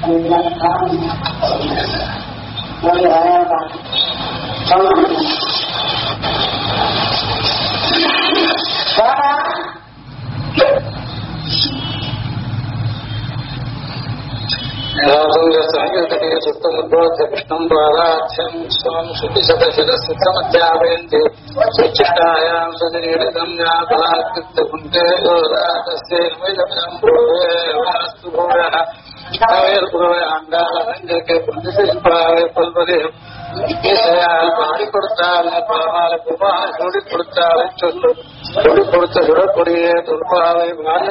कृष्णं द्वाराख्यं स्वं श्रुतिशतशिरस्थितमध्यापयन्ति स्वच्छिष्टायां सजनीडं यापलात्कृत्यकुण्ठे गोरातस्यैर्मिदं भूयस्तु भूयः ஆண்டாளே பல்வதே பாடி கொடுத்தால் சொல்லி கொடுத்தாலே சொல்லு சொல்லி கொடுத்த சுடக்கூடிய துர்பாவை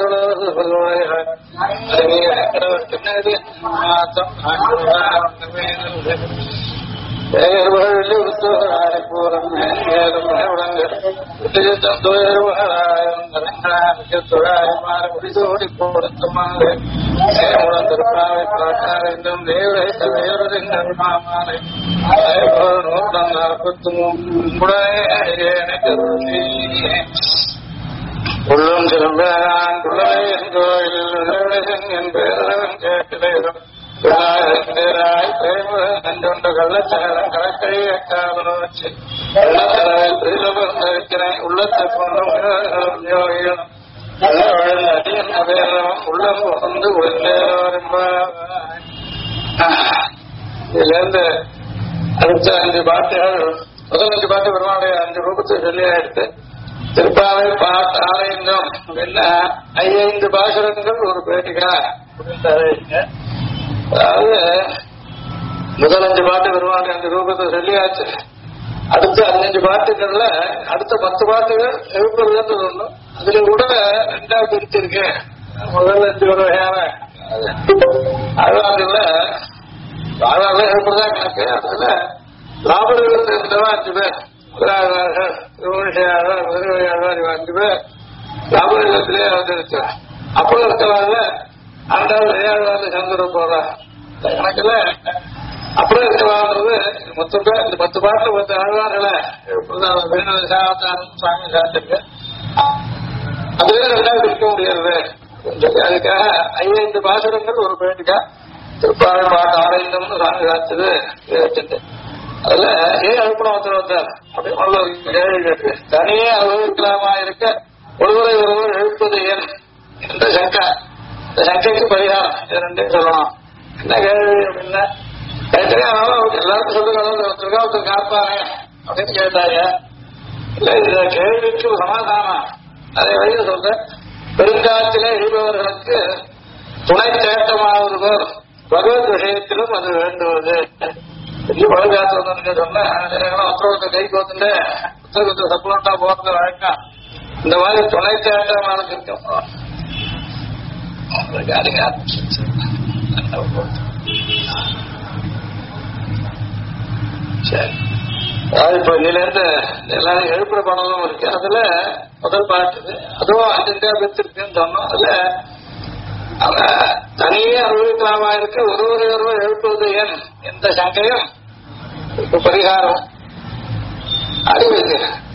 முடிசோடி கொடுத்தமாலை திருப்பாவை காட்டார் என்றும் தேவமாலை உள்ளும் சிலம்பேரான் குள்ளவேன் கோயில் என் பேரன் கேட்டிலேரும் கள்ளச்சகலம் கடற்கரை வச்சு உள்ளத்தை கொண்டும் உள்ளம் வந்து இதுல இருந்து அடுத்த 5 பாட்டுகள் முதல் 5 பாட்டு பெருமாளுடைய 5 ரூபத்தை சொல்லி எடுத்து திருப்பாவை பாட்டு ஆலயங்கம் அப்படின்னா 5 பாசுரங்கள் ஒரு பேட்டிக்கா அதாவது முதல் 5 பாட்டு பெருமாளுடைய 5 ரூபத்தை சொல்லியாச்சு. அடுத்த 15 பாட்டுகள்ல அடுத்த 10 பாட்டுகள் எழுப்புறதுன்னு ஒண்ணு அதுல கூட 2ஆ பிரிச்சிருக்கேன். முதல் 5 ஒரு வகையான அழகாங்கல்ல அழகாக எழுப்புறதா கணக்கு. அதுல லாபர்கள் இருந்தவா 5 பேர் முதலாளர்கள் 5 பேர் லாபத்திலே வந்துருச்சு. அப்போ இருக்கவாங்க 2வது 7வது சந்திர போற கணக்குல அப்புறம் இருக்கவாங்கிறது மொத்தம் பேர் இந்த 10 பாட்டுல 10 ஆழ்வார்களை சாமி சாத்திருக்கு. அதுவே 2ஆவது இருக்க முடியாது. அதுக்காக 5 பாசுரங்கள் ஒரு பேட்டிக்கா திருப்பாவை பாட்டு ஆலயம்னு சாமி சாத்தது வச்சுட்டு அதுல ஏன் அனுப்பணும் வந்தார் அப்படின்னு கேள்வி கேட்டு தனியே அனுபவிக்கலாமா இருக்க ஒருவரை ஒருவர் எழுப்பது ஏன் என்ற சங்கா இந்த சங்கைக்கு பரிகாரம் இது 2 சொல்லணும். என்ன கேள்வி அப்படின்னா எல்லாருக்கும் சொல்லுங்க ஒருத்தர் காப்பாங்க அப்படின்னு கேட்டாங்க. இல்ல இந்த கேள்விக்கு சமாதானம் அதே வழியில் சொல்ற பெருங்காற்றிலே எழுபவர்களுக்கு துணை தேட்டமாவது போல் பகவத் விஷயத்திலும் அது வேண்டுவது. பெரிய பழுகாத்து வந்து சொன்ன உத்தரவத்தை கைக்கு வந்துட்டு உத்தரவத்தை சப்ளண்டா போறது வழக்கம். இந்த மாதிரி துணை தேட்டமானது இருக்கும். சரி இப்ப இதுல இருந்து எல்லாரும் எழுப்புற பணமும் இருக்கு. அதுல முதல் பாட்டு அதுவும் 5 பெற்றிருக்குன்னு சொன்னோம். அதுல தனியே அனுபவிக்கலாமா இருக்க ஒருவர் எழுப்புவது ஏன் எந்த சங்கையும் பரிகாரம் அறிவிக்கு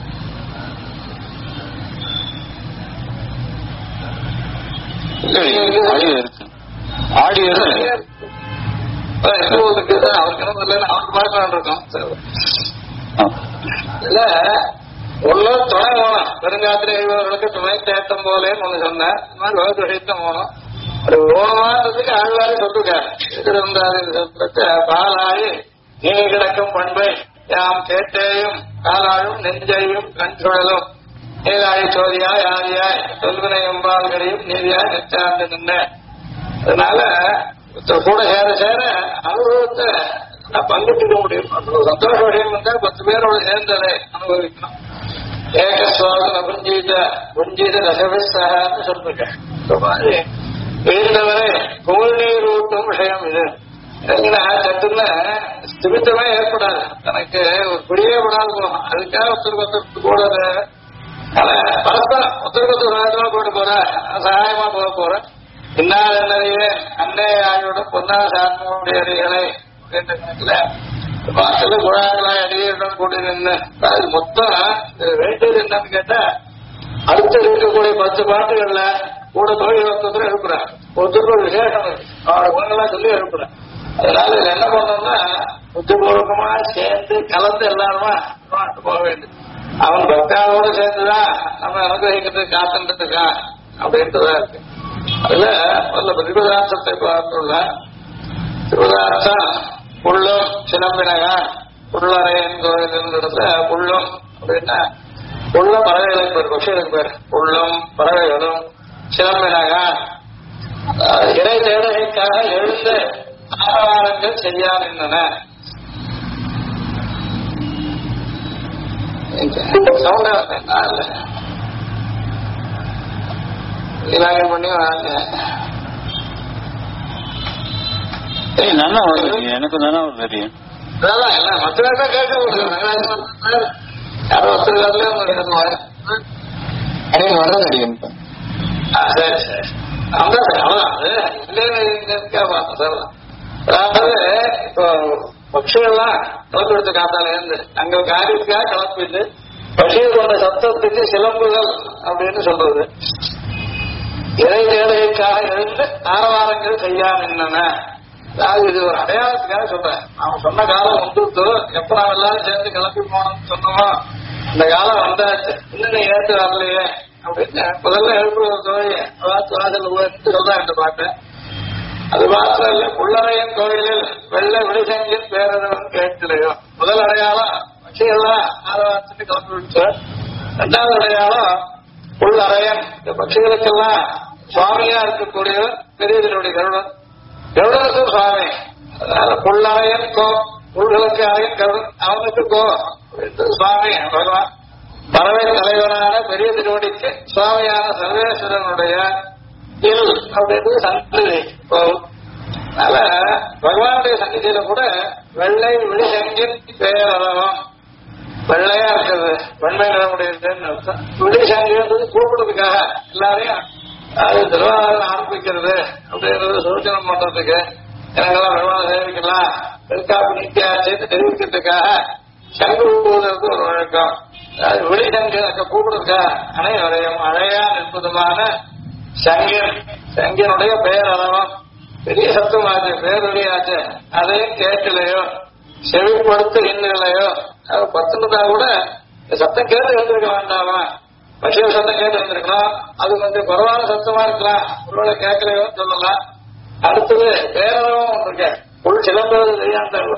ஆடியோ அவருக்கு பார்க்கலாம் இருக்கோம். இல்ல ஒன்னு துணை போனோம் பெருங்காத்திரை எழுபவர்களுக்கு துணை தேட்டம் போலேன்னு ஒண்ணு சொன்னேன். இந்த மாதிரி பகவத் விஷயத்தான் போனோம். ஒரு ஓணமானதுக்கு ஆழ்வாரி சொல்லிருக்காரு. பாலாயி நீ கிடக்கும் பண்பை யாம் கேட்டேயும் காலாயும் நெஞ்சையும் கண் சுழலும் நீராய் சோதியாய் ஆதியாய் சொல்வினை எம்பால்களையும் நீதியாய் நெச்சாண்டு நின்ற. அதனால கூட சேர சேர அனுபவத்தை பங்கிட்டுக்க முடியும். சந்தோஷ விஷயம் வந்தா 10 பேரோட சேர்ந்ததை அனுபவிக்கணும். ஏகஸ்வாதன புஞ்சீத ரசவிசான்னு சொல்லிருக்கேன். இந்த மாதிரி வீழ்ந்தவரை குமிழ்நீர் ஊட்டும் விஷயம் இது. சட்டுன்னு ஸ்திமித்தமே ஏற்படாது. தனக்கு ஒரு பிடியே விடாது போகும். அதுக்காக ஒருத்தருக்கு கூட பரஸ்பரம் ஒருத்தருக்கு சகாயமா போட்டு போற சகாயமா போக போற இன்னாத நிறைய அன்னை ஆயோட பொன்னா சாமியுடைய அடிகளை என்ற கணக்குல வாசல குழாய்களாய் அடியுடன் கூடி நின்று அது மொத்தம் வேண்டியது என்னன்னு கேட்டா அடுத்த இருக்கக்கூடிய 10 பாட்டுகள்ல கூட தொழில் வந்ததுல இருக்கிறார். ஒருத்தருக்கு ஒரு விசேஷம் இருக்கு. அவரோட குணங்கள்லாம் சொல்லி எழுப்புறேன். அதனால இதுல என்ன பண்ணோம்னா புத்திபூர்வகமா சேர்ந்து கலந்து எல்லாருமா போக வேண்டும். அவன் பக்தாவோட சேர்ந்துதான் நம்ம அனுகிரகிக்கிறதுக்கு காத்துன்றதுக்கா அப்படின்றதா இருக்கு. அதுல முதல்ல பிரதிபதார்த்தத்தை பார்த்துள்ள திருபதார்த்தம் புள்ளும் சிலம்பினகா புள்ளறையன் கோயில்ல புள்ளும் அப்படின்னா புள்ளும் பறவைகளுக்கு பேர், பட்சிகளுக்கு பேர். புள்ளும் பறவைகளும் சிலம்பினகா இறை தேடகைக்காக எழுந்த ஆரவாரங்கள் செய்யாதிருந்தன. இலாகம் பண்ணி நல்லா வருது, எனக்கு நல்லா தெரியும். எல்லாம் மற்ற கேட்க யாரோ ஒருத்தர் வர்றது அடியும். சரி சரி அதாவது இப்போ பட்சிகள்லாம் கிளப்பி எடுத்து காத்தால இருந்து அங்க காரியத்துக்காக கிளப்பிட்டு பட்சிகள் கொண்ட சத்தத்துக்கு சிலம்புகள் அப்படின்னு சொல்றது. இறை தேவைக்காக எழுந்து ஆரவாரங்கள் செய்யாம அதாவது இது ஒரு அடையாளத்துக்காக சொல்றேன். அவன் சொன்ன காலம் வந்துட்டு எப்ப நாம் எல்லாரும் சேர்ந்து கிளப்பி போனோம்னு சொன்னோமோ இந்த காலம் வந்தாச்சு, இன்னும் ஏற்று வரலையே அப்படின்னு முதல்ல எழுப்புற தோழி வாசல் சொல்றேன் என்று பாட்டேன். அது மாத்திரம் இல்ல, புள்ளரையன் கோயிலில் வெள்ளை விழிசங்கின் பேரவன் கேட்கலையோ. முதல் அடையாளம் பட்சிகள்லாம் ஆரவாரத்துக்கு கிளப்பி விட்டு, இரண்டாவது அடையாளம் புள்ளரையன். இந்த பட்சிகளுக்கெல்லாம் சுவாமியா இருக்கக்கூடிய பெரியதனுடைய கருடன், கருடனுக்கும் சுவாமி. அதனால புள்ளரையன் கோ, புல்களுக்கு அரையன் கருடன், அவனுக்கு கோ சுவாமி பகவான். பறவை தலைவரான பெரிய திருவடிக்கு சுவாமியான சர்வேஸ்வரனுடைய இல் அப்படின்றது சந்நிதி போகும். அதனால பகவானுடைய சந்நிதியில கூட வெள்ளை விழிசங்கின் பேரளவம், வெள்ளையா இருக்கிறது வெண்மை நிறமுடையதுன்னு அர்த்தம். விழிசங்குன்றது கூப்பிடுறதுக்காக எல்லாரையும் அது திருவாரூர் ஆரம்பிக்கிறது அப்படின்றது சூச்சனம் பண்றதுக்கு, எனக்கெல்லாம் பெருமாள் சேவிக்கலாம் பெருக்காப்பு நீக்கியாச்சு தெரிவிக்கிறதுக்காக சங்கு ஊதுறது ஒரு வழக்கம். அது விழிசங்கு அங்க கூப்பிடுறதுக்காக அனைவரையும் அழையா நிற்பதுமான சங்கியன், சங்கியனுடைய பேரளவம் பெரிய சத்தமாச்சு, பேரொழியாச்சு. அதையும் கேட்கலையோ செவிப்படுத்து இன்னலையோ. அது பத்துனதா கூட சத்தம் கேட்டு எழுந்திருக்க வேண்டாமா, பட்சிய சத்தம் கேட்டு எழுந்திருக்கலாம். அது கொஞ்சம் குறைவான சத்தமா இருக்கலாம், ஒருவேளை கேட்கலையோன்னு சொல்லலாம். அடுத்தது பேரளவம் ஒன்று இருக்க, புல் சிலம்புறது தெரியாண்டா கூட,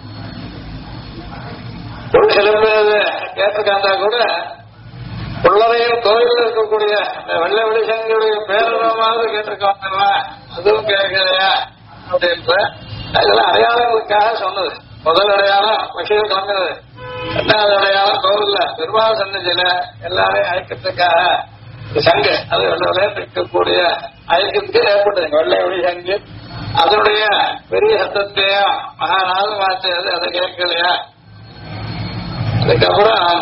புல் சிலம்புறது கேட்டிருக்காண்டா கூட புள்ளரையும் கோயிலில் இருக்கக்கூடிய வெள்ளை வெளிசங்களுடைய பேரளவமாவது கேட்டிருக்காங்க, அதுவும் கேட்கலையா அப்படின்ற அதெல்லாம் அடையாளங்களுக்காக சொன்னது. முதல் அடையாளம் பட்சிகள் கிளம்பினது, இரண்டாவது அடையாளம் கோவில்ல பெருமாள் சன்னதியில எல்லாரையும் அழைக்கிறதுக்காக சங்கு, அது வெள்ளை இருக்கக்கூடிய ஐக்கியத்துக்கு ஏற்பட்டது வெள்ளை ஒளி சங்கு. அதனுடைய பெரிய சத்தத்தையும் மகாநாதம் ஆச்சது, அதை கேட்கலையா. அதுக்கப்புறம்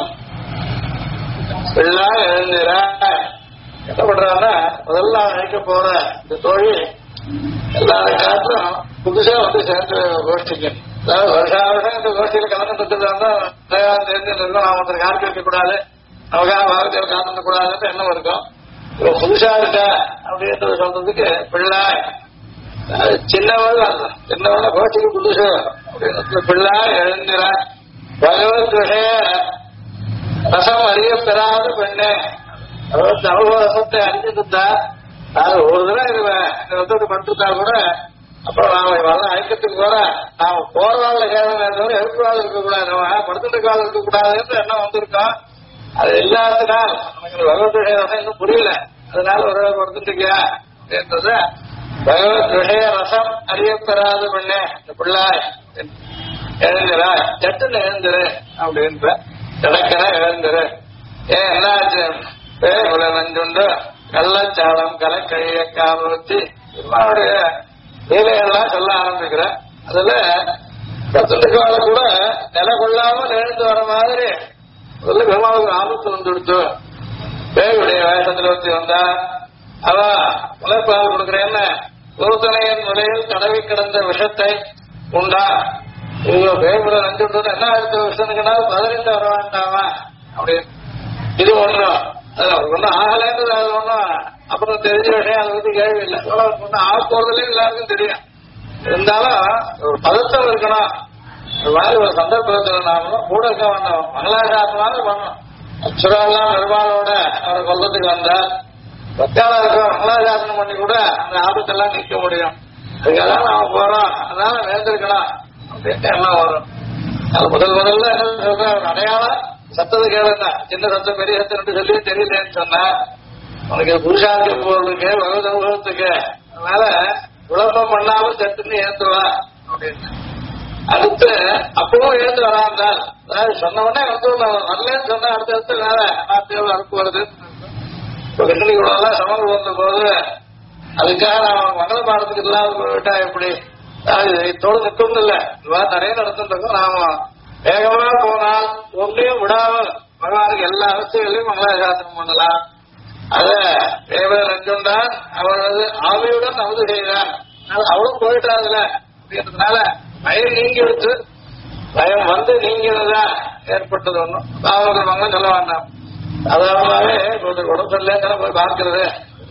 பிள்ளா எழுந்திர என்ன பண்றாங்கன்னா முதல்ல அழைக்க போற இந்த தோழி எல்லாரும் காற்றும் புதுசா வந்து சேர்ந்து கோஷ்டிக்கு, அதாவது வருஷா வருஷம் இந்த கோஷ்டியில கலந்துட்டு இருந்தா சேர்ந்து நிர்வாகம் ஒருத்தர் காத்து வைக்க கூடாது, நமக்காக பாரதியார் காத்து கூடாதுன்னு எண்ணம் இருக்கும். இப்போ புதுசா இருக்க அப்படின்றது சொல்றதுக்கு பிள்ளை சின்னவள் சின்னவள கோஷ்டிக்கு புதுசு அப்படின்னு பிள்ளை எழுந்திர பகவத் விஷய ரசம் அறிய பெறாத பெண்ணே. அனுபவ ரசத்தை அறிஞ்சிட்டு இருந்தா அது ஒரு தடவை இருவேன் பட்டுருந்தா கூட அப்புறம் நாம வரலாம் ஐக்கியத்துக்கு போற நாம போற நாள்ல கேட்க எழுப்புவாள் இருக்கக்கூடாது, நம்ம படுத்துட்டு இருக்காள் இருக்கக்கூடாதுன்னு எண்ணம் வந்திருக்கோம். அது இல்லாததுனால் நமக்கு பகவத் விஷய ரசம் இன்னும் புரியல, அதனால ஒரு படுத்துட்டு இருக்கியா அப்படின்றத பகவத் விஷய ரசம் அறியப்பெறாத பெண்ணே இந்த பிள்ளாய் எழுந்துரா சட்டுன்னு எழுந்துரு அப்படின்ற கிடக்கிற எழுந்துரு. ஏன் என்னாச்சு பேருல நஞ்சுண்டு கள்ளச்சாலம் கலைக்கழிய காவலத்தி இவனுடைய லீலைகள்லாம் சொல்ல ஆரம்பிக்கிற. அதுல பத்துக்கு வாழ கூட நிலை கொள்ளாமல் எழுந்து வர மாதிரி முதல்ல பெருமாளுக்கு ஆபத்து வந்துடுச்சு. பேருடைய வேஷத்துல வச்சு வந்தா அவ முளைப்பால் கொடுக்குறேன்னு ஒருத்தனையின் முறையில் தடவி கிடந்த விஷத்தை உண்டா. இது பேருல நஞ்சுட்டு என்ன அடுத்த விஷயத்துக்குன்னா 15 வர வேண்டாமா அப்படின்னு. இது ஒன்றும் அது அவருக்கு ஒன்றும் ஆகலைன்றது அது ஒன்றும் அப்புறம் தெரிஞ்ச விஷயம் அதை பத்தி கேள்வி இல்லை ஒன்னும் ஆக போறதுலயும் எல்லாருக்கும் தெரியும். இருந்தாலும் ஒரு பதத்தம் இருக்கணும். இந்த மாதிரி ஒரு சந்தர்ப்பத்தில் நாமளும் கூட இருக்க வேண்டாம். மங்களாசாசனாலும் பண்ணணும். அச்சுராலாம் பெருமாளோட அவரை கொல்லத்துக்கு வந்தால் பத்தாளா இருக்க மங்களாசாசனம் பண்ணி கூட அந்த ஆபத்தெல்லாம் நிற்க முடியும். அதுக்காக நாம போறோம். அதனால நேர்ந்திருக்கலாம் அப்படின்ட்டு எல்லாம் வரும். அது முதல்ல என்ன சொல்ற அடையாளம் சத்தது கேளுன்னா சின்ன சத்தம் பெரிய சத்தம் சொல்லி தெரியலன்னு சொன்னா உனக்கு புருஷாந்தி போறதுக்கு பகவத் அனுபவத்துக்கு அதனால விளம்பரம் பண்ணாம சட்டுன்னு ஏந்துவா அப்படின்னு. அடுத்து அப்பவும் ஏந்து வராந்தால் அதாவது சொன்ன உடனே வந்து வரலன்னு சொன்னா அடுத்த வேற நாட்டியோட அனுப்புவது இப்போ வெற்றிகளெல்லாம் சமர் வந்த போது அதுக்காக நான் மங்கள பாடத்துக்கு இல்லாத போயிட்டா எப்படி தோடு நிற்கும் இல்லை இதுவா நிறைய நடந்துருக்கோம். நாம வேகமா போனால் ஒன்றையும் விடாமல் பகவானுக்கு எல்லா அவசியங்களையும் மங்களாசாசனம் பண்ணலாம். அத தேவன் நஞ்சுண்டான் அவளது ஆவியுடன் அமுது செய்தான் அவளும் போயிட்டாதுல அப்படின்றதுனால பயம் நீங்கி எடுத்து பயம் வந்து நீங்கிறதா ஏற்பட்டது ஒண்ணும் அவங்களுக்கு மங்களம் சொல்ல வேண்டாம். அதனாலே உடம்பு சரியில்லை போய் பார்க்கறது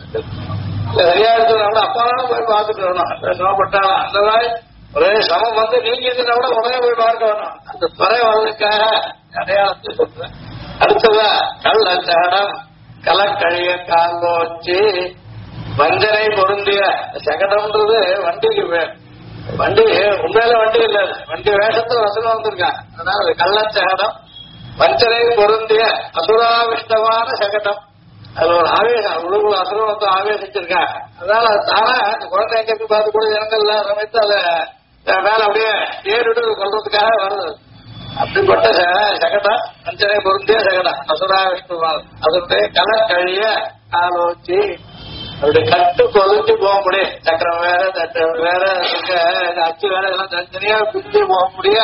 சரியா இருக்கிறவங்க அப்பாவும் போய் பார்த்துட்டு வரணும். நோப்பட்டாலும் அந்த மாதிரி ஒரே சமம் வந்து நீங்கிருந்தா கூட உடனே போய் பார்க்க வேணும். அந்த துறை வர்றதுக்காக அடையாளத்தை சொல்றேன். அடுத்ததா கல் அச்சகடம் கலக்கழிய கால்ல வச்சு வஞ்சனை பொருந்திய சகடம்ன்றது வண்டிக்கு வண்டி உண்மையில வண்டி இல்ல வண்டி வேஷத்துல வசனம் வந்திருக்கான். அதனால அது கள்ளச்சகடம் வஞ்சனை பொருந்திய அசுராவிஷ்டமான சகடம். அது ஒரு ஆவேசம் உழுகுல அசுரம் வந்து ஆவேசிச்சிருக்கான். அதனால தானே அந்த குழந்தை எங்க பார்த்து கூட இறங்கல சமைத்து அதை மேல அப்படியே ஏறிட்டு கொள்றதுக்காக வருது. அப்படிப்பட்ட சகடம் வஞ்சனை பொருந்திய சகடம் அசுராவிஷ்டமான அதனுடைய கலக்கழிய ஆலோசி அப்படி கட்டு கொதிஞ்சு போக முடியும். சக்கரம் வேற தட்டம் வேற அச்சு வேற இதெல்லாம் தனித்தனியா பிரிஞ்சு போக முடிய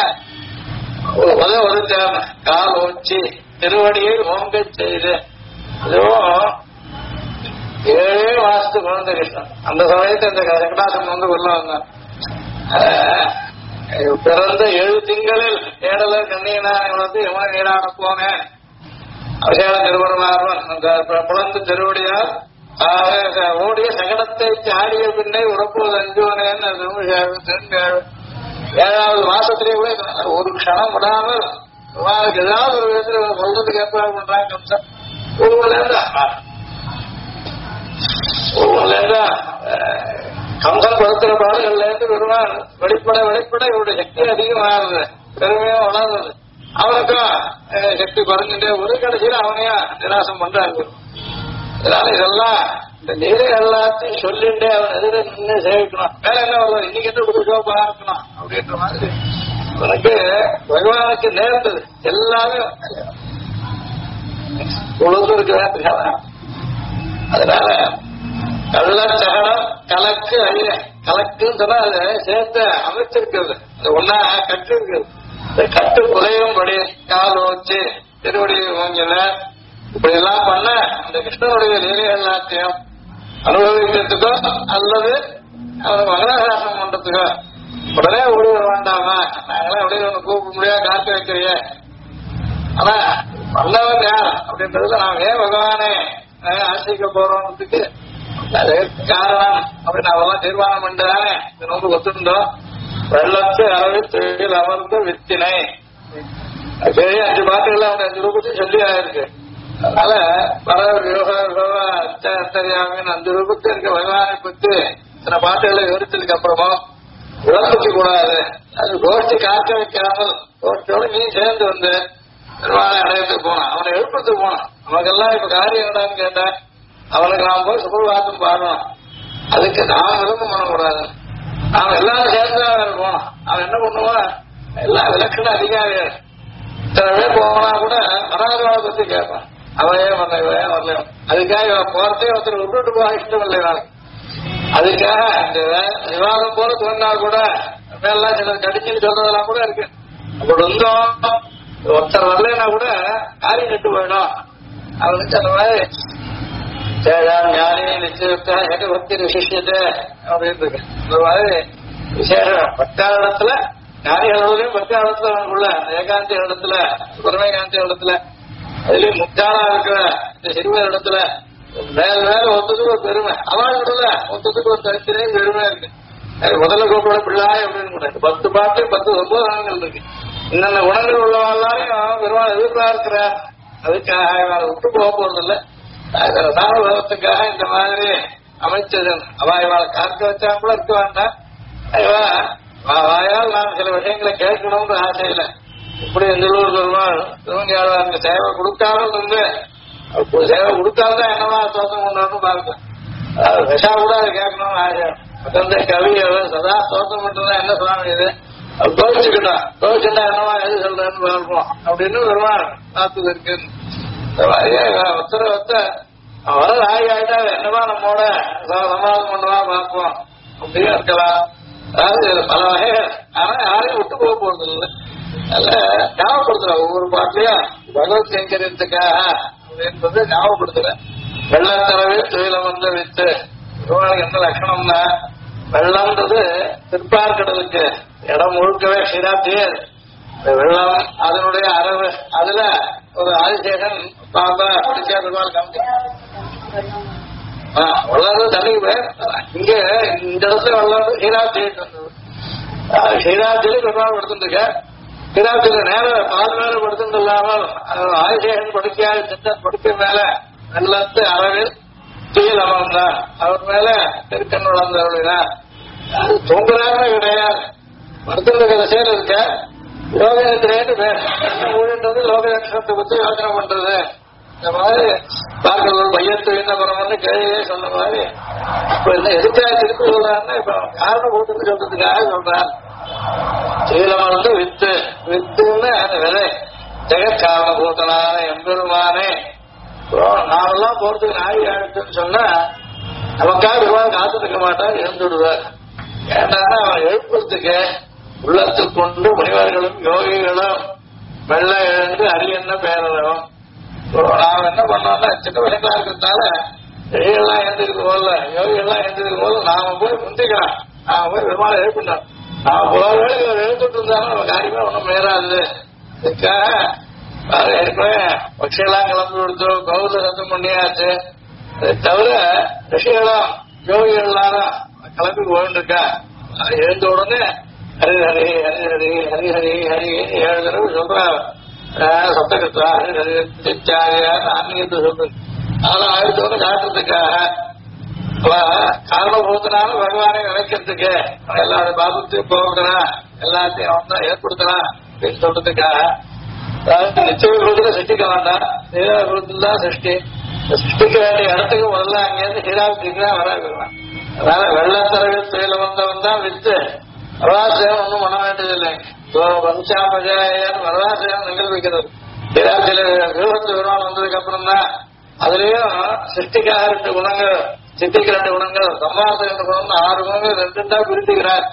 ஒரு தேவை கால் ஓச்சி திருவடியை ஓங்க செய்து அதுவும் 7 மாசத்து குழந்தை கிருஷ்ணன் அந்த சமயத்தை இந்த வெங்கடாசன் வந்து உள்ள வந்தான். பிறந்த 7 திங்களில் ஏடலர் கண்ணியனாக வந்து எவன் நீராட போனேன் அபிஷேக நிறுவனமார்வன் அந்த புலந்து திருவடியால் ஓடிய சகடத்தை சாடிய பின்னை உறப்புவது அஞ்சுவனேன்னு 7வது மாசத்திலேயே கூட ஒரு க்ஷணம் விடாமல் ஏதாவது ஒரு விதத்துல சொல்றதுக்கு ஏற்பாடு பண்றாங்க. கம்சன் கம்சன் கொடுக்கிற பாடுகள்ல இருந்து பெருமாள் வெளிப்பட இவருடைய சக்தி அதிகமாகுது பெருமையா வளர்ந்தது. அவனுக்கும் சக்தி குறைஞ்சுட்டே ஒரு கடைசியில் அவனையா நிராசம் பண்றாங்க. அதனால இதெல்லாம் இந்த நீரை எல்லாத்தையும் சொல்லிண்டே அவன் எதிர நின்று சேவிக்கணும். வேற என்ன வருவார் இன்னைக்கு என்ன புதுசோப்பா இருக்கணும் அப்படின்ற மாதிரி உனக்கு பகவானுக்கு நேர்ந்தது எல்லாமே உழுந்து இருக்கிற. அதனால கள்ளச்சகடம் கலக்கு அழிய கலக்குன்னு சொன்னா அதை சேர்த்து அமைச்சிருக்கிறது. அது ஒன்னா கட்டு இருக்கிறது. இந்த கட்டு குறையும்படி கால் வச்சு திருவடியை வாங்கல இப்படி எல்லாம் பண்ண அந்த கிருஷ்ணனுடைய லீலை எல்லாத்தையும் அனுபவிக்கிறதுக்கோ அல்லது அவனை மகனாசாசனம் பண்றதுக்கோ உடனே ஓடி வர வேண்டாமா நாங்களாம் அப்படியே ஒண்ணு கூப்பிட முடியாது காத்து வைக்கிறிய. ஆனா வல்லவன் யார் அப்படின்றதுல நாங்க ஏன் பகவானே ஆசிக்க போறோம்ன்றதுக்கு அது காரணம் அப்படின்னு அவெல்லாம் தீர்மானம் பண்ணிட்டுதானே இந்த நோம்பு ஒத்துருந்தோம். வெள்ளத்து அளவு தொழில் அமர்ந்த வித்தினை சரி 5 பாட்டுகள் அவங்க 5 ரூபத்தையும் சொல்லி ஆயிருக்கு. அதனால பரவாயில்லையாமின்னு 5 ரூபத்தில் இருக்க பகவானை பற்றி சில பாட்டுகளை விவரித்ததுக்கு அப்புறமா விளம்பிக்க கூடாது. அது கோஷ்டி காக்க வைக்காமல் கோஷ்டியோட நீ சேர்ந்து வந்து பெருமாளை அடையத்துக்கு போனான். அவனை எழுப்புறதுக்கு போனான். நமக்கெல்லாம் இப்ப காரியம் என்னடான்னு கேட்டா அவனுக்கு நாம் போய் சுபவாதம் பாடணும். அதுக்கு நாம் விரும்பம் பண்ணக்கூடாது. நாம எல்லாரும் சேர்ந்து போனோம். அவன் என்ன பண்ணுவான் எல்லா விலக்கண அதிகாரிகள் இத்தனை பேர் போனா கூட வராதவாளை பத்தி கேட்பான். அவன் ஏன் வரல இவன் ஏன் வரல அதுக்காக இவன் போறதே ஒருத்தர் விட்டுட்டு போக இஷ்டம் இல்லை. நான் அதுக்காக இந்த விவாதம் போல தோணா கூட எல்லாம் சிலர் கடிச்சுன்னு சொல்றதெல்லாம் கூட இருக்கு. அப்படி இருந்தோம் ஒருத்தர் வரலன்னா கூட காரியம் கெட்டு போயிடும். அவனுக்கு அந்த மாதிரி ஞானி நிச்சயத்தா ஏக பக்தி விசிஷியத்தை அப்படின்னு இருக்கு. இந்த மாதிரி விசேஷம் பக்தாள இடத்துல ஞானிகளோடையும் பக்தாள இடத்துல அவனுக்குள்ள ஏகாந்தி இடத்துல சுபரமேகாந்தி இடத்துல அதுலயும் முக்தாளா இருக்கிற இந்த சிறுவர் இடத்துல மேல மேல ஒத்ததுக்கு ஒரு பெருமை அவங்களோட ஒத்ததுக்கு ஒரு தனித்தனையும் பெருமை இருக்கு. முதல்ல கூப்பிட பிள்ளாய் அப்படின்னு கூட 10 பாட்டு 10 9 குணங்கள் இருக்கு. இன்னென்ன குணங்கள் உள்ளவாழ்லாரையும் பெருமாள் எதிர்பார்க்கிற அதுக்காக இவரை விட்டு போக போறதில்லை. உலகத்துக்காக இந்த மாதிரி அமைச்சது அவ இவாளை காக்க வச்சா கூட இருக்க வேண்டாம். வாயால் நான் சில விஷயங்களை கேட்கணும்னு ஆசையில இப்படி திருவள்ளூர் பெருமாள் திருவங்கையாளருக்கு சேவை கொடுக்காமல் இருந்து சேவை கொடுக்காதான் என்னவா தோட்டம் கொண்டான்னு பார்க்கலாம். விஷா கூட அதை கேட்கணும்னு ஆசை. அந்த கவி சதா தோட்டம் பண்றதா என்ன சுவாமி இது தோச்சுக்கிட்டான் தோச்சுட்டா என்னவா எது சொல்றேன்னு பார்ப்போம் அப்படின்னு பெருமாள் காத்து இருக்கு. ஒருத்தர வர ஆகி ஆகிட்டா என்னவா நம்மோட சமாதானம் பண்ணுவா பார்ப்போம் அப்படியே இருக்கலாம். அதாவது பல வகைகள் ஆனா யாரையும் விட்டு போக போறது இல்லை. அதனால ஞாபகப்படுத்துற ஒவ்வொரு பாட்டிலையும் பகவத் கைங்கரியத்துக்காக அப்படின்றது ஞாபகப்படுத்துற. வெள்ளத்தரவே தொழில வந்த வித்து இவங்களுக்கு என்ன லட்சணம்னா வெள்ளம்ன்றது திருப்பார்கடலுக்கு இடம் முழுக்கவே சீராத்தியே வெள்ளம் அதனுடைய அரவு அதுல ஒரு ஆதிசேகன் பாம்பா பிடிச்சா பெருமாள் காமிக்க வெள்ளாடு தண்ணிக்கு போய் இங்க இந்த இடத்துல வெள்ளாடு சீராத்திட்டு சீராத்திலே பெருமாள் படுத்துருக்க. சீராத்தில நேரம் பால் மேல படுத்துட்டு இல்லாமல் ஆதிசேகன் படுக்கையாக சித்தன் படுக்கை மேல வெள்ளத்து அரவில் தீயில் அமர்ந்தான் அவர் மேல திருக்கண் வளர்ந்தவர்களா தூங்குறாங்க கிடையாது. படுத்துட்டு கடைசியில் இருக்க யோகேந்திரேன்னு பேர் ஊழின்றது லோகலட்சணத்தை பத்தி யோசனை பண்றது. இந்த மாதிரி பார்க்க மையத்து வீணபுரம்னு கேள்வியே சொன்ன மாதிரி இப்ப என்ன எதுக்காக திருப்பி சொல்றாருன்னா இப்ப காரணம் கூட்டத்து சொல்றதுக்காக சொல்றார். சீலம் வந்து வித்து வித்துன்னு அந்த விதை ஜெகத்காரண பூத்தனான எம்பெருமானே நாமெல்லாம் போறதுக்கு நாய் ஆகிட்டுன்னு சொன்னா நமக்காக பெருமாள் காத்து இருக்க மாட்டார் எழுந்து விடுவார். ஏன்னா அவன் எழுப்புறதுக்கு உள்ளத்துக் கொண்டு முனிவர்களும் யோகிகளும் வெள்ள எழுந்து அரியன்ன பேரளவும் நாம என்ன பண்ணோம்னா சின்ன வயசா இருக்கிறதுனால எல்லாம் எழுந்திருக்கு போல யோகிகள்லாம் எழுந்திருக்கு போல நாம போய் முந்திக்கலாம். நாம போய் பெருமாளை எழுப்பினோம். நாம போல எழுந்துட்டு இருந்தாலும் நம்ம காரியமே ஒன்றும் மேறாது. இதுக்காக ஏற்கனவே பட்சியெல்லாம் கிளம்பி கொடுத்தோம் கௌரவ சத்தம் பண்ணியாச்சு. அதை தவிர ரிஷிகளும் யோகிகள்லாம் கிளம்பி போயிட்டுருக்கா. எழுந்த உடனே ஹரி ஹரி ஹரி ஹரி ஹரி ஹரி ஹரி 7 தடவை சொல்ற சப்தகத்தா ஹரி ஹரி ஆன்மீகத்தை சொல்றது. அதெல்லாம் ஆயிரத்தோடு காட்டுறதுக்காக காரணபூத்தனால பகவானை நினைக்கிறதுக்கு எல்லாரும் பாபத்தையும் போகிறா எல்லாத்தையும் அவன் தான் ஏற்படுத்தலாம் அப்படின்னு சொல்றதுக்காக நிச்சயபூரத்துல சிருஷ்டிக்க வேண்டாம். சீராபுரத்துல தான் சிருஷ்டி சிருஷ்டிக்க வேண்டிய இடத்துக்கு முதல்ல அங்கேருந்து சீராபுரத்துக்கு தான் வராதுலாம். அதனால வெள்ளத்தரவில் தொழில வந்தவன் தான் வித்து வரவாசேவம் ஒன்றும் பண்ண வேண்டியதில்லை. வம்சாபஜாயன் வரவாசேவம் நிகழ்விக்கிறது. சீராபுரத்துல விருப்பத்து விரும்பம் வந்ததுக்கு அப்புறம் தான் அதுலயும் சிருஷ்டிக்காக 2 குணங்கள் சித்திக்கு 2 குணங்கள் சம்பாரத்துக்கு 2 குணம் 6 குணங்கள் 2 தான் பிரித்துக்கிறார்.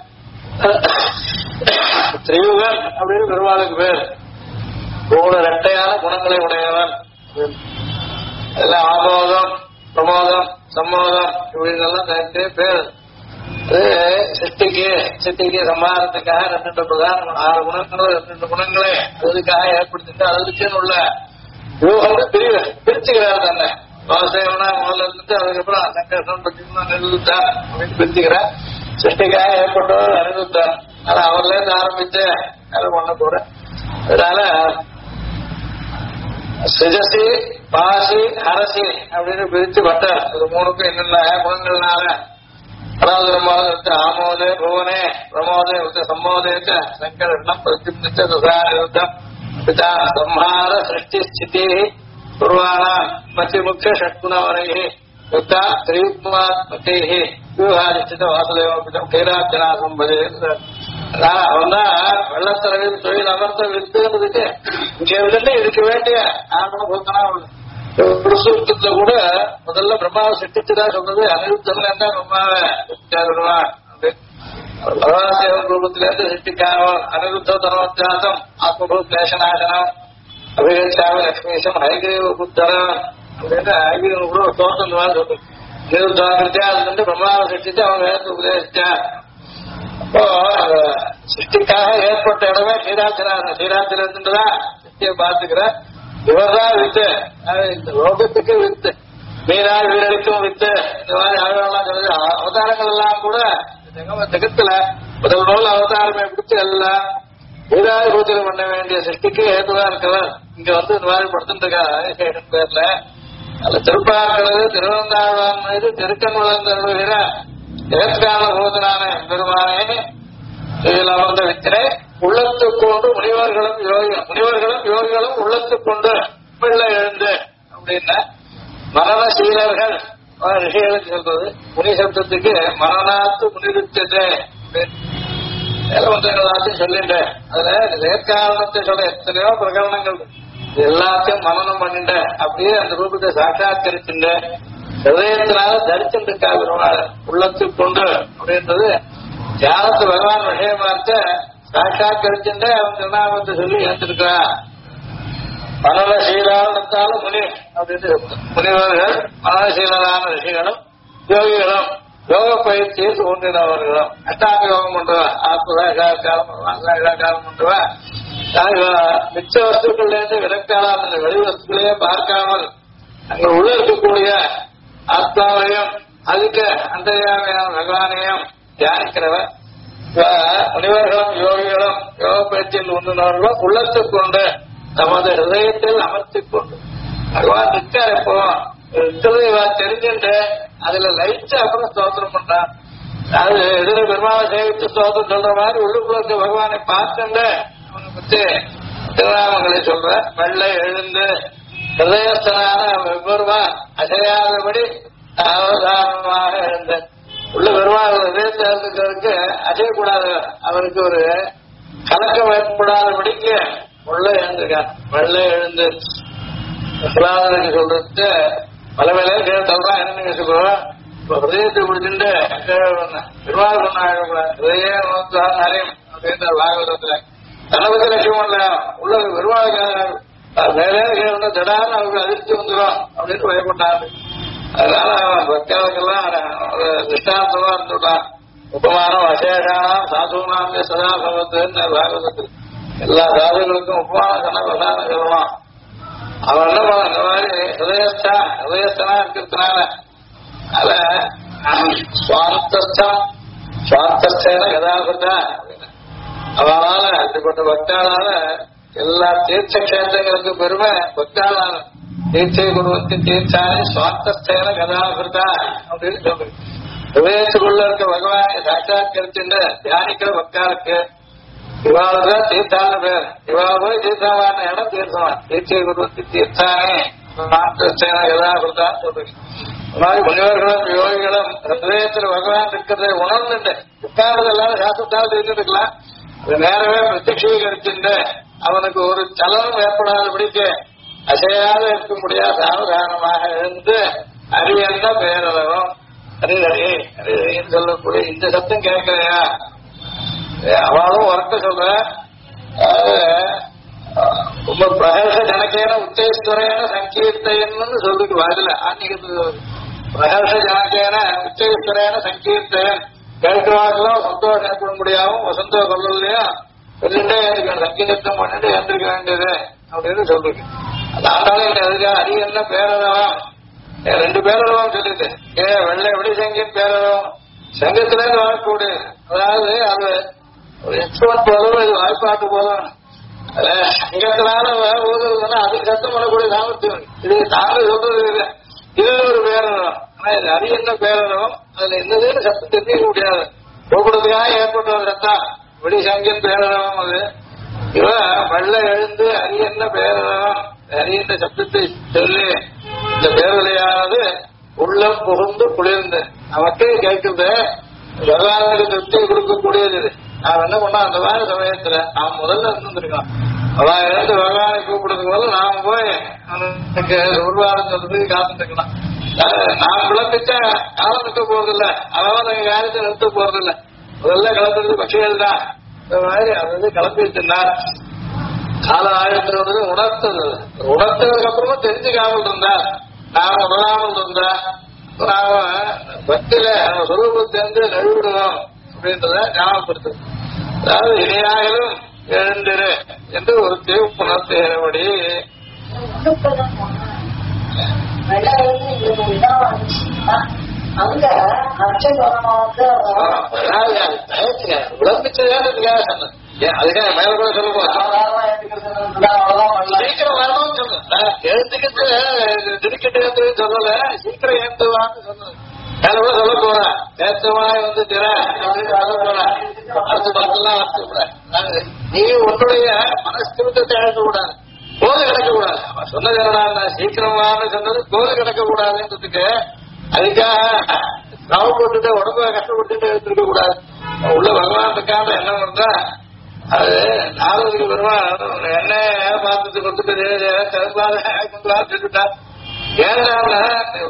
திரியுகன் அப்படின்னு பெருமாளுக்கு பேர். 3 இரட்டையான குணங்களை உடையவன். எல்லாம் ஆபோதம் பிரமோதம் சம்மோதம் இப்படின்னு தனித்தே பேர். சித்திக்கு சம்பாரத்துக்காக 2 பிரதான 6 குணங்கள் 2 குணங்களே அதுக்காக ஏற்படுத்திட்டு அதுக்குன்னு உள்ள யோகம் பிரிச்சுக்கிறார் தானே. வாசகம்னா முதல்ல இருந்துட்டு அதுக்கப்புறம் சங்கர்ஷம் நிறுத்தான் அப்படின்னு பிரிச்சுக்கிறார். சிருஷ்டிக்காக ஏற்பட்டவர் அனிருத்தான். ஆனா அவர்ல இருந்து ஆரம்பிச்சு அதை பண்ண போறேன். அதனால சிஜசி பாசி ஹரசி அப்படின்னு பிரிச்சு பட்டார். இது 3க்கும் என்னென்ன குணங்கள்னால அதாவது ஆமோதே புவனே பிரமோதே சம்மோதே சங்கரம் பிரத்யுத்தம் பிதா சம்ஹார சிருஷ்டி ஸ்திதி குர்வாணா பத்தி முக்கிய ஷட்குணவரை யுக்தா திரியுக்மாத்மதி வியூகாதிஷ்டித வாசுதேவ கைராஜனா சம்பதே. அவன் தான் வெள்ளத்தரவில் தொழில் அமர்த்த வித்துன்றதுக்கு இங்க இருந்து இதுக்கு வேண்டிய ஆகம பூத்தனா சுருக்கத்துல கூட முதல்ல பிரம்மாவை சிட்டிச்சுதான் சொன்னது அனிருத்தம் தான் பிரம்மாவை பரவாசேவன் ரூபத்தில இருந்து சிட்டிக்காவன் அனிருத்த தர்மத்தியாசம் ஆத்மபூத் கிளேசநாசனம் அபிகேஷாவ லட்சுமீசம் ஹைகிரீவ புத்தரம் அப்படின்னு ஹைகிரீவ கூட தோட்டம் சொல்றது. அனிருத்தாங்கிருத்தா அது வந்து பிரம்மாவை சிட்டிச்சு அவன் வேதத்தை உபதேசிச்சான். அப்போ சிருஷ்டிக்காக ஏற்பட்ட இடமே சீராத்திரான சீராத்திர இருந்துதான் சிருஷ்டியை பார்த்துக்கிற இவர்தான் வித்து இந்த லோகத்துக்கு வித்து மீனாள் வீரடிக்கும் வித்து இந்த மாதிரி ஆழ்வாரெல்லாம் சொல்லுது. அவதாரங்கள் எல்லாம் கூட ஜெகத்துல முதல் நூல் அவதாரமே பிடிச்சு எல்லாம் வீராதி பூஜை பண்ண வேண்டிய சிருஷ்டிக்கு ஏதுவா இருக்கவர் இங்க வந்து இந்த மாதிரி படுத்துட்டு இருக்கா பேர்ல. அதுல திருப்பாக்களது திருவந்தாழ்வான் மீது திருக்கன் வளர்ந்தருகிற ஜெகத்கால பூதனான பெருமானே இதில் அமர்ந்த வித்திரை உள்ளத்துக் கொண்டு முனிவர்களும் யோகிகளும் உள்ளத்துக் கொண்டு வெள்ள எழுந்து அப்படின்னா மரணசீலர்கள் ரிஷிகளுக்கு சொல்றது. முனி சப்தத்துக்கு மரணாத்து முனிவித்தது எல்லாத்தையும் சொல்லிட்டேன். அதுல ஜெகத்காரணத்தை சொல்ல எத்தனையோ பிரகரணங்கள் எல்லாத்தையும் மனனம் பண்ணிட்ட அப்படியே அந்த ரூபத்தை சாட்சாத்கரிச்சுட்ட ஹிருதயத்தினால தரிச்சுட்டு இருக்கா பெருமாள் உள்ளத்துக்கு கொண்டு அப்படின்றது தியானத்து பகவான் விஷயமார்த்த சாட்சாத்கரிச்சுட்டு அவன் திருநாமத்தை சொல்லி ஏற்றிருக்கா. மனநசீலாலும் முனி அப்படின்னு முனிவர்கள் மனநசீலரான ரிஷிகளும் யோகிகளும் யோக பயிற்சியை தோன்றினவர்களும் அஷ்டாங்க யோகம் பண்றவா ஆத்மகாரம் பண்றவா மிச்ச வஸ்துக்கள்ல இருந்து விலக்காலாம் அந்த வெளி வஸ்துக்களையே பார்க்காமல் அங்க உள்ள இருக்கக்கூடிய ஆத்மாவையும் அதுக்கு அந்தரியாமையான பகவானையும் தியானிக்கிறவர். முனிவர்களும் யோகிகளும் யோக பயிற்சியில் ஒன்றினவர்களும் உள்ளத்துக் கொண்டு தமது ஹிருதயத்தில் அமர்த்திக் கொண்டு பகவான் இருக்கா இப்போ தெரிஞ்சுட்டு அதுல லைட்டு அப்புறம் ஸ்தோத்திரம் பண்றான். அது எதிர பெருமாளை சேவித்து ஸ்தோத்திரம் சொல்ற மாதிரி உள்ளுக்குள்ள பகவானை பார்த்துண்டு அவனை பத்தி திருநாமங்களை சொல்ற. வெள்ளை எழுந்து ஹிருதயஸ்தனான பெருமான் அசையாதபடி அவதாரணமாக எழுந்த உள்ள பெருமாள் ஹிருதயத்தை இருக்கிறதுக்கு அசையக்கூடாது, அவருக்கு ஒரு கலக்கம் ஏற்படாதபடிக்கு உள்ள எழுந்திருக்கான். வெள்ளை எழுந்து பிரகலாதனுக்கு சொல்றது பல வேலையை கேட்டால்தான் என்ன சொல்லுவோம். இப்ப ஹிருதயத்தை பிடிச்சிட்டு பெருமாள் பண்ண ஹிருதயம் அறியும் அப்படின்ற பாகவதத்துல தனபதி லட்சம் உள்ள பெருமாளுக்காக வேலையா கேட்க தடான்னு அவருக்கு அதிர்ச்சி வந்துடும் அப்படின்னு பயப்பட்டாரு. அதனால பக்தர்களுக்கெல்லாம் திஷ்டாந்தமா இருந்துட்டான். உபமானம் அசேஷானாம் சாதுனாம் சதா பகவத்துன்னு பாகவதத்தில் எல்லா சாதுகளுக்கும் உபமானம் சொன்ன பிரசாதம் சொல்லலாம். அவன் என்ன பண்ண இந்த மாதிரி ஹிருதயஸ்தனா இருக்கிறதுனால அத சுவாந்தஸ்தேன கதாபத்தா அவனால அப்படிப்பட்ட பக்தாளால எல்லா தீர்த்த கஷேத்திரங்களுக்கு பெருமை பக்தாளான தீட்சை குருவத்தி தீர்த்தானே சுவாந்தஸ்தேன கதாபிரதா அப்படின்னு சொல்றது. ஹிருதயத்துக்குள்ள இருக்க பகவானை சாட்சாத்கரிச்சுட்டு தியானிக்கிற பக்தாளுக்கு இவாளுதான் தீர்த்தான பேர். இவாள் போய் தீர்த்தமான இடம் தீர்த்தமா தீட்சை குருவத்தி தீர்த்தானே யதாபிரதான் சொல்றீங்க. முனிவர்களும் யோகிகளும் ஹிருதயத்தில் பகவான் இருக்கிறத உணர்ந்துட்டு உட்கார்றது எல்லாரும் சாஸ்திரத்தால் தெரிஞ்சுக்கலாம். அது நேரமே பிரத்யக்ஷீகரிச்சுட்டு அவனுக்கு ஒரு சலனம் ஏற்படாதபடிக்கு அசையாத இருக்க முடியாத சாவதானமாக இருந்து அரியந்த பேரளவும் அரின்னு சொல்லக்கூடிய இந்த சத்தம் கேட்கலையா அவளும் உறக்க சொல்ற. ரொம்ப பிரகர்ஷ ஜனக்கேன உச்சேஸ்வரேன சங்கீர்த்தையன்னு சொல்லிட்டு வாதில ஆன்மீகத்துக்கு பிரகர்ஷ ஜனக்கேன உச்சேஸ்வரேன சங்கீர்த்தையன் கேட்கவாக்கெல்லாம் சந்தோஷம் ஏற்பட முடியாவும் வசந்தோ கொள்ளலையும் சொல்லிட்டே இருக்கணும். சங்கீர்த்தம் பண்ணிட்டு ஏந்திருக்க வேண்டியது அப்படின்னு சொல்றீங்க. அது ஆண்டாலும் இங்க அதுக்காக அரியன்ன பேரளவம் ரெண்டு பேரளவம் சொல்லிட்டு வெள்ளை எப்படி சங்கின் பேரளவம் சங்கத்திலேருந்து வரக்கூடிய அதாவது அது ஒரு எக்ஸ்போர்ட் போதும் இது வாய்ப்பாட்டு போதும் சங்கத்தினால ஊதுறதுன்னா அதுக்கு சத்தம் பண்ணக்கூடிய சாமர்த்தியம் இது தாங்க சொல்றது இல்லை. இது ஒரு பேரளவம். ஆனா இது அரியன்ன பேரளவம் அதுல என்னதுன்னு சத்தம் தெரிஞ்சிக்க முடியாது. போக்குறதுக்காக ஏற்பட்ட ஒரு சத்தம் விடி சங்கின் பேரளவம். அது இவன் வெள்ளை எழுந்து அரியன்ன பேரளவம் அரியன்ன சப்தத்தை சொல்லி இந்த பேரலையானது உள்ளம் புகுந்து குளிர்ந்து நமக்கே கேட்கிறது பகவானுக்கு திருப்தியை கொடுக்கக்கூடியது. இது நான் என்ன பண்ணா அந்த மாதிரி சமயத்துல நாம் முதல்ல இருந்துருக்கோம். அவன் இருந்து பகவானை கூப்பிடுறதுக்கு போது நாம போய் அவனுக்கு உருவாரம் சொல்றதுக்கு காத்துருக்கலாம். நாம் விளப்பிச்சா காலம் நிற்க போறதில்ல, அவன் எங்க காலத்தை நிறுத்த போறதில்லை. முதல்ல கலந்துறது பட்சிகள் தான். இந்த மாதிரி அது கலப்பி வச்சிருந்தார். கால ஆயிரத்தி உணர்த்தது உணர்த்ததுக்கு அப்புறமும் தெரிஞ்சுக்காமல் இருந்தா நாம உணராமல் இருந்தா நாம பக்தியில நம்ம சொரூபத்திலிருந்து நழுவிடுவோம் அப்படின்றத ஞாபகப்படுத்து. அதாவது இணையாகலும் எழுந்திரு என்று ஒரு தீவு உணர்த்துகிறபடி அங்க நட்சத்திரமாவுக்கு விளம்பிச்சதுக்காக சொன்னேன். அதுக்காக மேல கூட சொல்ல சீக்கிரம் வரணும்னு சொன்னேன். எழுத்துக்கிட்டு திடுக்கிட்டு சொல்லல, சீக்கிரம் ஏற்றுவான்னு சொன்னது. மேல கூட சொல்ல போறேன். ஏற்றமாய் வந்து திற அடுத்த பக்கம்லாம் வரக்கூடாது. நீ உன்னுடைய மனஸ்கிருத்தத்தை அழைக்கக்கூடாது, கோது கிடக்கக்கூடாது. அவன் சொன்னது என்னடா, சீக்கிரமானு சொன்னது கோது கிடக்கக்கூடாதுன்றதுக்கு. அதுக்காக ரவ போட்டுட்டு உடம்பு கஷ்டப்பட்டுட்டு எடுத்துருக்க கூடாது. உள்ள பகவான் இருக்கான எண்ணம் இருந்தா அது நாலதுக்கு பெருமாள் எண்ணெய் பார்த்துட்டு கொடுத்துட்டு சொல்லிட்டா. ஏன்னா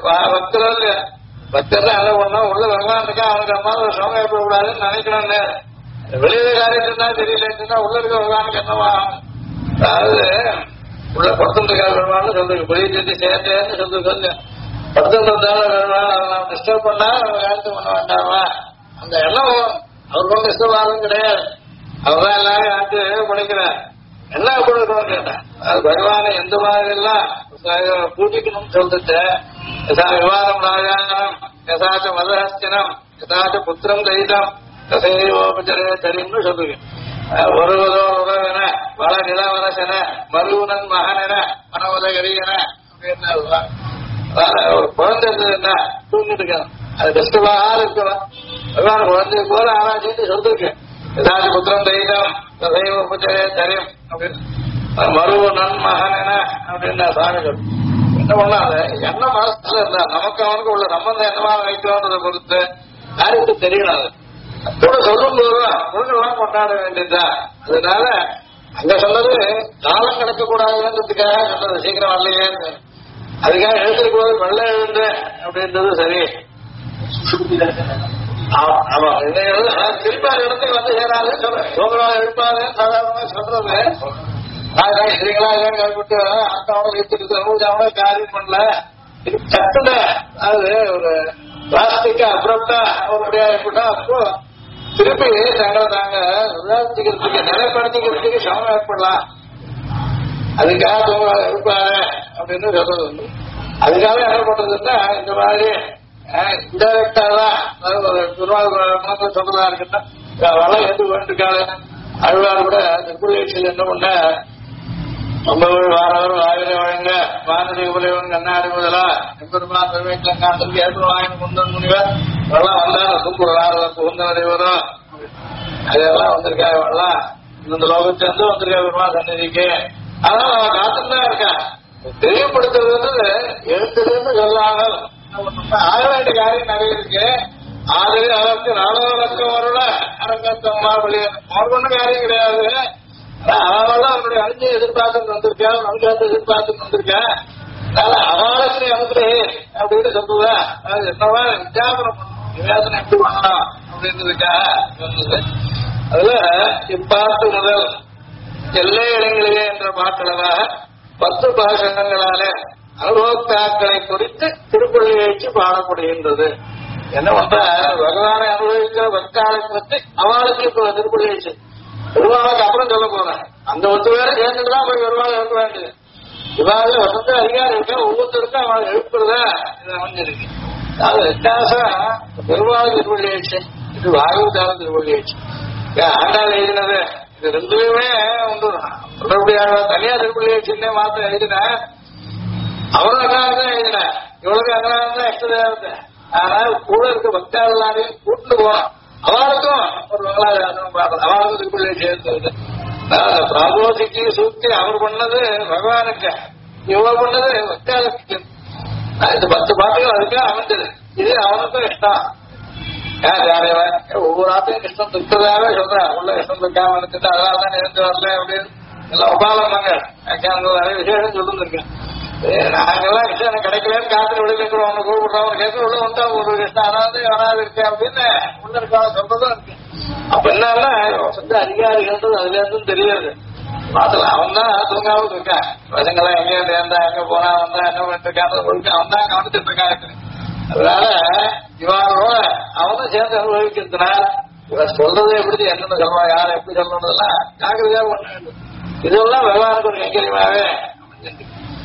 பக்தர் என்ன பண்ணா உள்ள பகவான் இருக்கா, அவனுக்கு அம்மா ஒரு சமம் ஏற்படக்கூடாதுன்னு நினைக்கணும்னு. வெளியில காரியத்துனா தெரியலன்னா உள்ள இருக்க பகவானுக்கு என்னவா, அதாவது உள்ள படுத்துட்டு இருக்காரு பெருமாள்னு சொல்லுங்க, வெளியே செஞ்சு சேர்த்தேன்னு சொல்லு. படுத்துட்டு பெருமாள் அதை நாம் டிஸ்டர்ப் பண்ணா காரியத்தை பண்ண வேண்டாமா, அந்த எண்ணம் அவர் கொண்டு டிஸ்டர்ப் ஆகும் கிடையாது. அவர்தான் எல்லாரும் யாருக்கு படிக்கிறார், என்ன கொடுக்கணும்னு கேட்டேன். அது பகவானை எந்த மாதிரி எல்லாம் பூஜிக்கணும்னு சொல்லிட்டு, யசா விவாதம் ராஜானம் யசாச்ச மதஹஸ்தினம் யசாச்ச புத்திரம் தைதம் தசையோபச்சரே தெரியும்னு சொல்லுங்க. ஒருவதோ உறவென வள நிலவரசென மருவனன் மகனென மனவதகரியன அப்படின்னு ஒரு குழந்தை இருந்ததுன்னா தூங்கிட்டு இருக்கணும், அது டிஸ்டர்பாக இருக்கணும். பகவான் குழந்தை போல ஆராய்ச்சின்னு சொல்லிருக்கேன். யதாச்சு புத்திரம் தைதம் தசையோபச்சரே தெரியும் அப்படின்னு மருவனன் மகனென அப்படின்னு சாமி சொல்லும். என்ன பண்ணாது எண்ணம் மனசுல இருந்தா நமக்கு அவனுக்கு உள்ள சம்பந்தம் என்னவா வைக்கிறோன்றதை பொறுத்து யாருக்கு தெரியணும். கூட சொல்லும் போதும் முருகெல்லாம் கொண்டாட வேண்டியதா. அதனால அங்க சொன்னது காலம் கிடக்கக்கூடாதுன்றதுக்காக சொன்னது, சீக்கிரம் வரலையேன்னு. அதுக்காக எழுத்துக்கு போது வெள்ள எழுந்து அப்படின்றது சரி. ஆமா திருப்பி இடத்துக்கு வந்து சேராது சோதரா எழுப்பாது சாதாரணமா சொல்றது. சரிங்களா இதான் கேள்விட்டு அக்காவோட எடுத்துட்டு காரியம் பண்ணல சட்டுல அது ஒரு பிளாஸ்டிக்கா அப்புறம்டா அவருடைய ஏற்பட்டா அப்போ திருப்பி நாங்க உதாரணத்துக்கு நிலைப்படுத்திக்கிறதுக்கு சமம் ஏற்படலாம். அதுக்காக தூங்கலாம் இருப்பாரு அப்படின்னு சொல்றது. அதுக்காக என்ன பண்றதுன்னா இந்த மாதிரி இன்டைரக்டா தான் சொல்றதா இருக்குன்னா வளம் எது வேண்டுக்காது. அழுவாறு கூட திருப்பூர் என்ன பண்ண ரொம்ப வாரம் ஆயிரம் வழங்க வானதி உபலைவன் கண்ணாடி முதலா எம்பெருமா பெருமைக்கு ஏற்று முந்தன் முனிவர் வெள்ளம் வந்தாலும் தும்புறாரு புகுந்தவரை வரும். அதெல்லாம் வந்திருக்கா வெள்ளம் இந்த லோகத்திலிருந்து வந்திருக்கா பெருமா சன்னதிக்கு. அதனால அவன் காத்துதான் இருக்கான். தெரியப்படுத்துறது எழுத்துலேருந்து சொல்லாமல் ஆக வேண்டிய காரியம் நிறைய இருக்கு. ஆகவே அதற்கு நாளவழக்கம் வரல அரங்கத்தம்மா வெளியே ஒன்று காரியம் கிடையாது. அவெல்லாம் அவனுடைய அழிஞ்சு எதிர்பார்த்து வந்திருக்கேன், நன்காத்து எதிர்பார்த்து வந்திருக்கேன். அவளுக்கு அனுப்புறே அப்படின்னு சொல்லுவா. அது என்னவா வித்தியாசனம் பண்ணணும், நிவேசனம் எப்படி பண்ணலாம் அப்படின்றதுக்காக சொன்னது. அதுல இப்பாட்டு முதல் எல்லை இடங்களிலே என்ற பாட்டளவாக 10 பாசகங்களாலே அனுபவத்தாக்களை குறித்து திருப்பள்ளி வச்சு பாடப்படுகின்றது. என்ன பண்ற பகவானை அனுபவிக்கிற பக்தாளை பற்றி அவளுக்கு இப்ப திருப்பள்ளி வச்சு பெருமாளுக்கு அப்புறம் சொல்ல போறேன். அந்த 10 பேரை சேர்ந்துட்டுதான் போய் பெருமாள் எழுப்ப வேண்டியது. இவாக வசந்த அதிகாரம் இருக்க ஒவ்வொருத்தருக்கும் அவளை எழுப்புறதா இது அமைஞ்சிருக்கு. அது வித்தியாசம் பெருமாள் திருப்பள்ளி வச்சு, இது வாயுதான திருப்பள்ளி வச்சு ஆண்டாள் எழுதினது. இது ரெண்டுமே உண்டு. சொல்றபடியாக தனியா திருப்பள்ளி வச்சுன்னே மாத்திரம் எழுதின அவரும் அங்கதான் எழுதின, இவளுக்கு அங்கதான் எக்ஸ்ட்ரா தேவை. ஆனால் கூட இருக்க பக்தாளையும் கூட்டு போனோம். அவளுக்கும் ஒரு மங்களாதாரம் பார்க்கணும், அவளுக்கும் திருப்பள்ளி சேர்ந்து பிராபோதிக்கு சூக்தி அவர் பண்ணது பகவானுக்கு, இவள் பண்ணது பக்தாளுக்கு. இந்த 10 பாட்டுகள் அதுக்காக அமைஞ்சது. இது அவனுக்கும் இஷ்டம். ஒவ்வொரு ஆத்தையும் இஷ்டம் இருக்கிறதாவே சொல்றேன். உள்ள இஷ்டம் இருக்காம இருந்துட்டு அதனாலதான் இருந்து வரல அப்படின்னு எல்லாம் உபாலமாங்க நிறைய விசேஷம் சொல்லிருக்கேன். நாங்கெல்லாம் இஷ்டம் எனக்கு கிடைக்கலன்னு காத்துல வெளியில இருக்கிறோம், ஒண்ணு கூப்பிடுறோம், ஒரு கேட்க உள்ள வந்தா ஒரு இஷ்டம் அதாவது வராது இருக்கு அப்படின்னு உள்ள இருக்காங்க சொல்றதும் இருக்கு. அப்ப என்னன்னா சொந்த அதிகாரிகள் அதுல இருந்தும் தெரியாது. பாத்துல அவன் தான் தூங்காவும் இருக்கான். பசங்கெல்லாம் எங்க இருந்தா எங்க போனா வந்தா என்ன பண்ணிட்டு இருக்காங்க ஒழுக்க அவன் தான் கவனிச்சுட்டு இருக்கான். அதனால இவனோட அவனும் சேர்ந்து அனுபவிக்கிறதுனால இவன் சொல்றது எப்படி என்னன்னு சொல்லுவான், யாரை எப்படி சொல்லணும்லாம் ஜாக்கிரதையா பண்ண வேண்டும். இதெல்லாம் விவகாரத்துக்கு கைங்கரியமாவே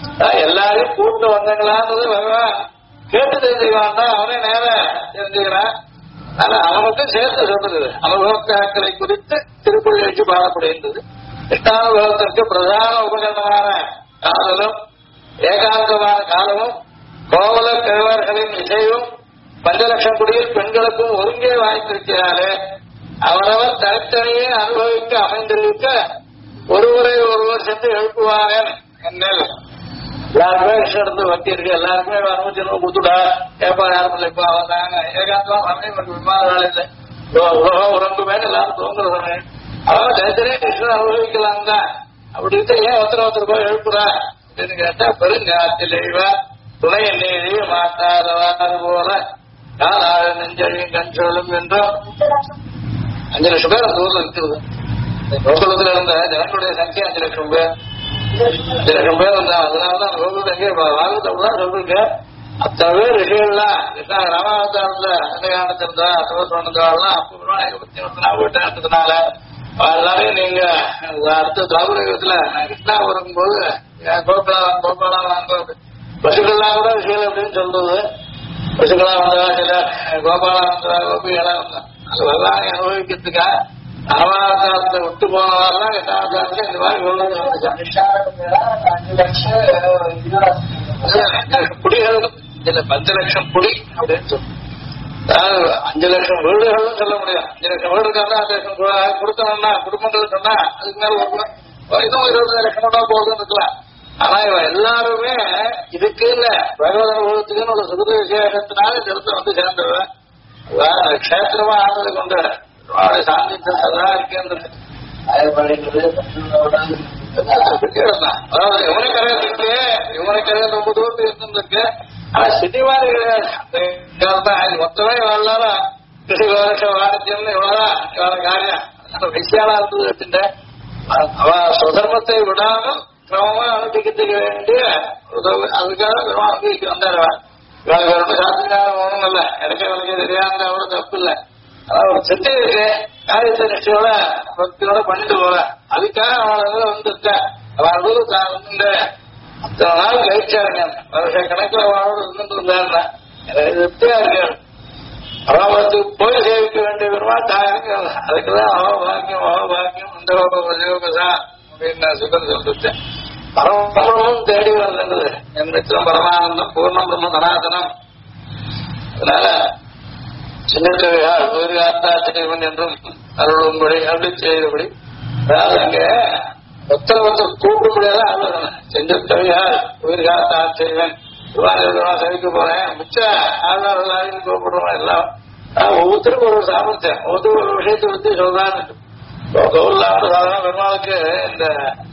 எல்லாரையும் கூட்டு வந்தாங்களான்றது பகவான் கேட்டு தெரிஞ்சுக்கலாம் தான் அவனே நேர தெரிஞ்சுக்கிறான். ஆனா அவனுக்கும் சேர்த்து சொல்றது அனுபவக்காக்களை குறித்து திருக்குறள் வச்சு பாடப்படுகின்றது. கிருஷ்ணானுபவத்திற்கு பிரதான உபகரணமான காதலும் ஏகாந்தமான காலமும் கோவல கிழவர்களின் இசையும் 5 லட்சம் குடியில் பெண்களுக்கும் ஒருங்கே வாய்த்திருக்கிறாரே அவரவர் தனித்தனியே அனுபவிக்க அமைந்திருக்க ஒருவரை ஒருவர் சென்று எழுப்புவார்கள் என்னல். எல்லாருமே விஷயம் எடுத்து வட்டி இருக்கு, எல்லாருமே அனுபவிச்சு கொடுத்துடா கேப்பா யாரும் இல்லை. இப்ப அவன் நாங்க ஏகாந்தமா வரணும் விமான வேலை இல்லை, உலகம் உறங்குமே எல்லாரும் தோங்குற சொன்னேன். அவன் தனித்தனியே கிருஷ்ணன் அனுபவிக்கலாம் தான். அப்படி இருக்க ஏன் ஒருத்தர் போய் எழுப்புறா அப்படின்னு கேட்டா பெருஞ்சாத்திலேவ துணை எண்ணெயிலேயே மாட்டாதவாறு போல காலாறு நெஞ்சழியும் கண் சொல்லும் என்றும் 5 லட்சம் பேர் அந்த ஊர்ல இருக்கிறது. கோகுலத்துல இருந்த ஜனங்களுடைய சங்கியா 5 லட்சம் பேர் 5 லட்சம் பேர் வந்தா. அதனாலதான் கோகுலத்துல எங்கே வாழ்க்கை சொல்றீங்க அத்தனை பேர் ரிஷிகள்லாம் ராமாவதாரத்துல அந்த காலத்துல இருந்தா அத்தவசம் அப்புறமா 24 நேரத்தினால எல்லாரையும் நீங்க அடுத்த தாபுரகத்துல கிருஷ்ணா வரும்போது கோபாலா வாங்க பசுக்கள்லாம் கூட விஷயம் அப்படின்னு சொல்றது. பசுக்களா வந்ததா சில கோபாலா வந்ததா கோபிகளா வந்தா அது வரலாறு அனுபவிக்கிறதுக்கா ராமாவதாரத்தை விட்டு போனவாரெல்லாம் கிருஷ்ணாவதாரத்துல இந்த மாதிரி குடிகள் இல்ல 10 லட்சம் குடி அப்படின்னு சொல்லு. அதாவது 5 லட்சம் வீடுகளும் சொல்ல முடியும். 5 லட்சம் வீடு இருக்காங்க 5 லட்சம் கொடுத்தோம்னா குடும்பங்கள் சொன்னா அதுக்கு மேல இன்னும் 20 லட்சம் கூட போகுதுன்னு இருக்கலாம். ஆனா இவ எல்லாருமே இதுக்கு இல்ல பகவத அனுபவத்துக்குன்னு ஒரு சுகத விசேஷத்தினால இந்த இடத்துல வந்து சேர்ந்தவன் கஷேத்திரமா ஆனது கொண்டு சாந்திதான் இருக்கின்றது. அதாவது இவனுக்கரையா ரொம்ப தூரத்துக்கு இருந்திருக்கு. ஆனா சிட்டி மாதிரி கிடையாது. மொத்தமே இவ்வளவு கிருஷி வருஷம் வாணிஜ்யம் இவ்வளவுதான் இவ்வளவு காரியம் விஷயாலா இருந்தது வச்சுட்டு அவ சுதர்மத்தை விடாமல் கிரமமா அனுப்பிக்கிறதுக்கு வேண்டிய அதுக்காக அனுபவிக்க வந்தாருவான். இவனுக்கு சாத்திரம் ஒண்ணும் இல்ல, இடைக்க விலைக்கு தெரியாத அவ்வளவு தப்பு இல்லை. அதாவது ஒரு சித்தி இருக்கு காரியத்தை நிச்சயோட பக்தியோட பண்ணிட்டு போற அதுக்காக அவளை வந்துருக்க அவள் இந்த அத்தனை நாள் கழிச்சாருங்க வருஷ கணக்கில் அவளோட இருந்துட்டு இருந்தாருன்னா எனக்கு திருப்தியா இருக்காரு. அவத்துக்கு போய் சேவிக்க வேண்டிய பெருமா தாங்க அதுக்குதான் அவபாக்கியம் இந்த யோகதான் அப்படின்னு நான் சுகர் சொல்லிட்டேன். பரமபுரமும் தேடி வருதுன்றது என் மித்திரம் பரமானந்தம் பூர்ணம் பிரம்ம சனாதனம். அதனால சின்னத்தவையார் உயிர்காத்தாச்சரியவன் என்றும் அருளும்படி அப்படி செய்தபடி அதாவது அங்க ஒருத்தர் கூப்பிட முடியாத ஆளுநர் செஞ்சத்தவையார் உயிர்காத்தாச்சரியவன் சவிக்க போறேன் மிச்ச ஆளுநர் எல்லாரையும் கூப்பிடுறோம் எல்லாம் ஒவ்வொருத்தருக்கும் ஒரு சாமர்த்தியம் ஒவ்வொரு ஒரு விஷயத்தை பத்தி சொல்றான்னு. கௌரலாவோட சாதாரண பெருமாளுக்கு இந்த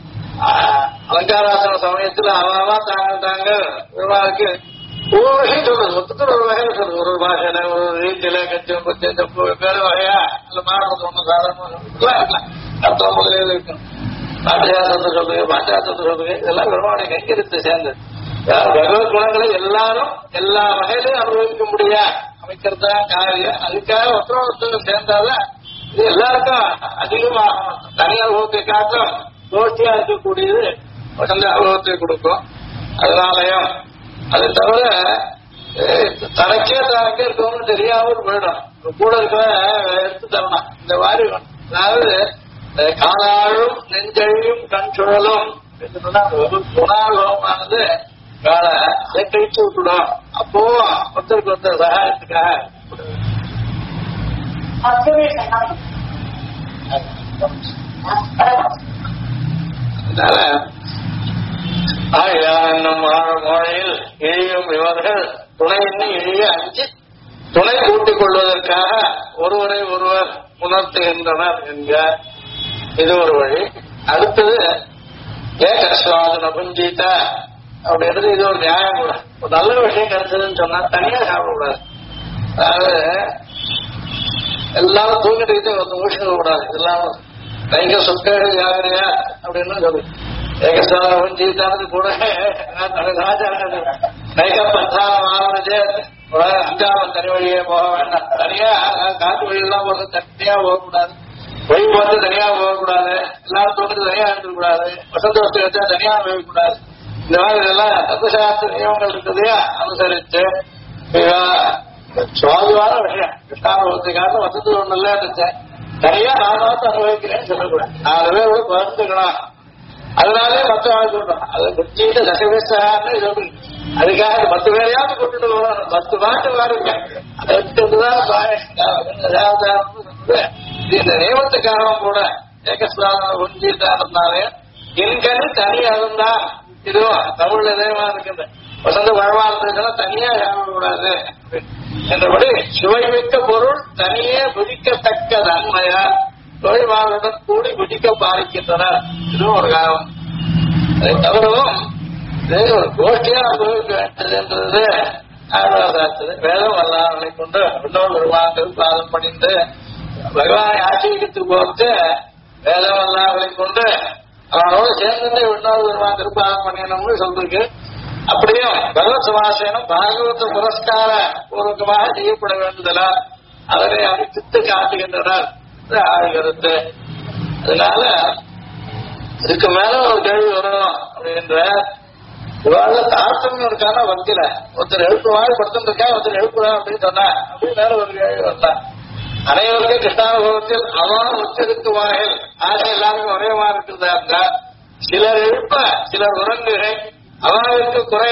அலங்காராசன சமயத்துல அவா தாங்க பெருமாளுக்கு ஒவ்வொரு விஷயம் சொல்றது மொத்தத்தில் ஒரு வகையில சொல்றது ஒரு பாஷையில ஒரு ரீதியில கச்சம் கொஞ்சம் வேறு வகையா இல்ல மாறுறது ஒண்ணு சாதாரண அர்த்தம் முதலில் இருக்கணும். பாட்டியாசத்தை சொல்றீங்க பாட்டியாசத்தை சொல்றீங்க இதெல்லாம் பெருமாளுடைய கைங்கரியத்தை சேர்ந்தது. பகவத் குணங்களை எல்லாரும் எல்லா வகையிலையும் அனுபவிக்க முடியா அமைக்கிறதா காரியம். அதுக்காக ஒருத்தர் சேர்ந்தாதான் இது எல்லாருக்கும் அதிகமாக தனி அனுபவத்தை காட்டும் தோற்றியா இருக்கக்கூடியது வசந்த அனுபவத்தை கொடுக்கும். அதனாலயும் அது தவிர தனக்கே இருக்கணும்னு தெரியாமல் போயிடும். கூட இருக்கிற எடுத்து தரணும் இந்த மாதிரி. அதாவது காலாழும் நெஞ்சழியும் கண் சுழலும் குணானுபவமானது கால அதை கழிச்சு விட்டுடும். அப்போ ஒருத்தருக்கு ஒருத்தர் சகாயத்துக்காக அதனால என்னும் மொழியில் இழியும் இவர்கள் துணையின்றி இழிய அஞ்சு துணை கூட்டிக் கொள்வதற்காக ஒருவரை ஒருவர் உணர்த்துகின்றனர் என்க இது ஒரு வழி. அடுத்தது ஏகஸ்வாதன புஞ்சீதா அப்படின்றது இது ஒரு நியாயம் கூட. ஒரு நல்ல விஷயம் கிடைச்சதுன்னு சொன்னா தனியா சாப்பிடக்கூடாது. அதாவது எல்லாரும் தூங்கிட்டு ஊசிக்க கூடாது. எல்லாம் கைக சொற்கேடு ஜாகிரியா அப்படின்னு சொல்லு. ஏகஸ்வாதன புஞ்சீதானது கூட கைக பத்தாம் ஆரம்பிச்சு 5ஆம் தனி வழியே போக வேண்டாம். தனியா காட்டு வழியெல்லாம் போக தனியா போகக்கூடாது. பொய் போட்டு தனியா போகக்கூடாது. எல்லாரும் தோன்றது தனியா இருக்கக்கூடாது. வசந்த வசதி வச்சா தனியா போகக்கூடாது. இந்த மாதிரி இதெல்லாம் தத்துவசாஸ்திர நியமங்கள் இருக்குதையா அனுசரிச்சு சுவாதிவான விஷயம் கிருஷ்ணானுபவத்துக்காக வசதி ஒண்ணு இல்ல இருந்துச்சேன் நிறைய நானாவது அனுபவிக்கிறேன்னு சொல்லக்கூடாது 4 பேரோட பகிர்ந்துக்கலாம் அதனாலே மற்ற ஆள் சொல்றோம் அதை குச்சிட்டு தசவேசான்னு சொல்லி அதுக்காக 10 பேரையாவது கொண்டுட்டு போகணும் 10 பாட்டு பாருங்க அதை இந்த நியமத்துக்காக கூட ஏகஸ்லாம குஞ்சிட்டாருந்தாலே என்கனு தனியா இருந்தா இதுவும் தமிழ்ல இதயமா இருக்குது வசந்த பழமா இருந்ததுன்னா தனியா கூடாது என்றபடி சுவைமிக்க பொருள் தனியே புதிக்கத்தக்க தன்மையா தொழில்வாளுடன் கூடி புதிக்க பாதிக்கின்றனர் இதுவும் ஒரு காரணம் அதை தவிரவும் ஒரு கோஷ்டியா அனுபவிக்க வேண்டியது ஆழ்வாதாச்சது வேதம் வல்லாமலை கொண்டு இன்னொரு பெருமாள் பாதம் பணிந்து பகவானை ஆட்சிக்கு போட்டு வேதம் வல்லாமலை கொண்டு அவனோட சேர்ந்து இன்னொரு பெருமாள் திருப்பாதம் பண்ணிடணும்னு சொல்லிருக்கு அப்படியும் பகவத் சமாசனம் பாகவத புரஸ்கார பூர்வகமாக செய்யப்பட வேண்டுதலா அதனை அனுப்பித்து காட்டுகின்றனர் ஆழ்கிறது அதனால இதுக்கு மேல ஒரு கேள்வி வரும் அப்படின்ற இவாழ தாத்தம் இருக்கான வக்கீல ஒருத்தர் எழுப்புவாள் படுத்திருக்கா ஒருத்தர் எழுப்புறா அப்படின்னு சொன்னா அப்படின்னு மேல ஒரு கேள்வி வரலாம் அனைவருக்கும் கிருஷ்ணானுபவத்தில் அவன் உச்சரித்துவார்கள் ஆக எல்லாருக்கும் ஒரே மாதிரி இருக்கிறதா இருந்தா சிலர் எழுப்ப சிலர் உறங்குகிறேன் அவர்களுக்கு குறை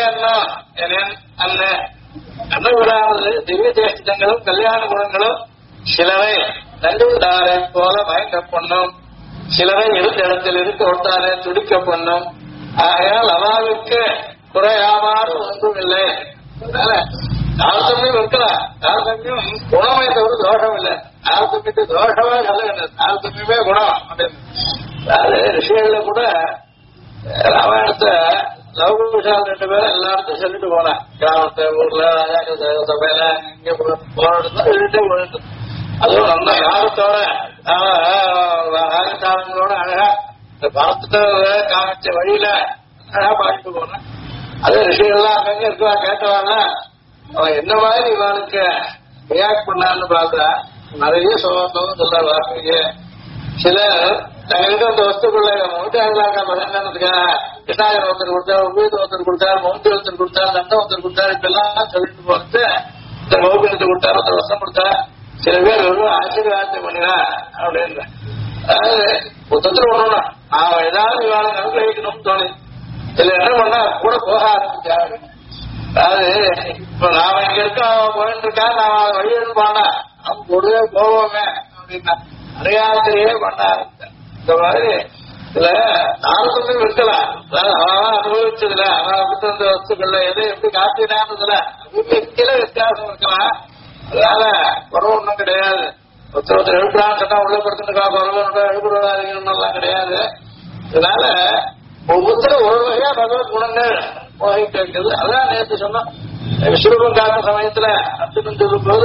அன்ன விடாமல் திவ்ய தேசங்களும் கல்யாண குணங்களும் சிலரை நண்டுவிடாரை போல மயங்க பண்ணும் சிலரை இருந்த இடத்தில் இருக்க விட்டாலே துடிக்க பண்ணும் ஆகையால் அவாவுக்கு குறையாமாறு ஒன்றும் இல்லை தாரதமியம் இருக்கலாம் தாரதமியம் குணமே தவிர தோஷம் இல்லை தாரதமியத்தை தோஷமே சொல்ல தாரதமியமே குணம் அப்படின்னு அதாவது ரிஷிகள்ல கூட ராமாயணத்தை லவகுஷால் 2 பேரும் எல்லாருக்கும் சொல்லிட்டு போனேன் கிராமத்தை ஊர்ல சபையில இங்க போராட்டம் சொல்லிட்டே போயிட்டு அதுவும் நல்ல யாரத்தோட ஆகத்தாளங்களோட அழகா இந்த பணத்தை காமிச்ச வழியில அழகா பாடிட்டு போனேன் அதே ரிஷிகள்லாம் அங்கங்க இருக்கா கேட்டவாங்க அவன் என்ன மாதிரி இவனுக்கு ரியாக்ட் பண்ணான்னு பார்த்தா நிறைய சோகம் சொல்ல வார்த்தைங்க சிலர் தங்கிட்ட அந்த வஸ்துக்குள்ள மூட்டாங்க பசங்கிறதுக்காக கிருஷ்ணாகர் ஒருத்தர் கொடுத்தார் உபயோக ஒருத்தர் கொடுத்தார் மௌண்டி ஒருத்தர் கொடுத்தார் தண்டம் ஒருத்தர் கொடுத்தாரு இப்பெல்லாம் சொல்லிட்டு போறது இந்த மௌபியத்தை கொடுத்தாரு ஒருத்தர் வருஷம் கொடுத்தார் சில பேர் வெறும் ஆசீர்வாதத்தை பண்ணினா அப்படின்னு அதாவது மொத்தத்தில் ஒண்ணுனா அவன் ஏதாவது இவாளை அனுகிரகிக்கணும்னு தோணி இதுல என்ன பண்ணா கூட போக ஆரம்பிச்சாரு அதாவது இப்ப நாம இங்க இருக்க அவன் போயிட்டு இருக்கா நான் அவன் வழியன்னு போனா அவன் கூடவே போவோமே அப்படின்னா அடையாளத்திலேயே பண்ண ஆரம்பிச்சேன் இந்த மாதிரி இதுல தாரதமியம் இருக்கலாம் அவன் அனுபவிச்சதுல அவன் விட்டு வந்த வஸ்துக்கள்ல எதை எப்படி காட்டினான்றதுல கீழே வித்தியாசம் இருக்கலாம் அதனால குறவு ஒன்றும் கிடையாது ஒருத்தர் எழுப்புறான்னு சொன்னா உள்ள படுத்துட்டா குறவு எழுப்புறதாதிகள்லாம் கிடையாது இதனால ஒவ்வொருத்தரும் ஒரு வகையா பகவத் குணங்கள் மோகிக்க வைக்கிறது அதான் நேற்று சொன்னோம் விஸ்வரூபம் காத்த சமயத்துல அர்ஜுனன் சொல்லும் போது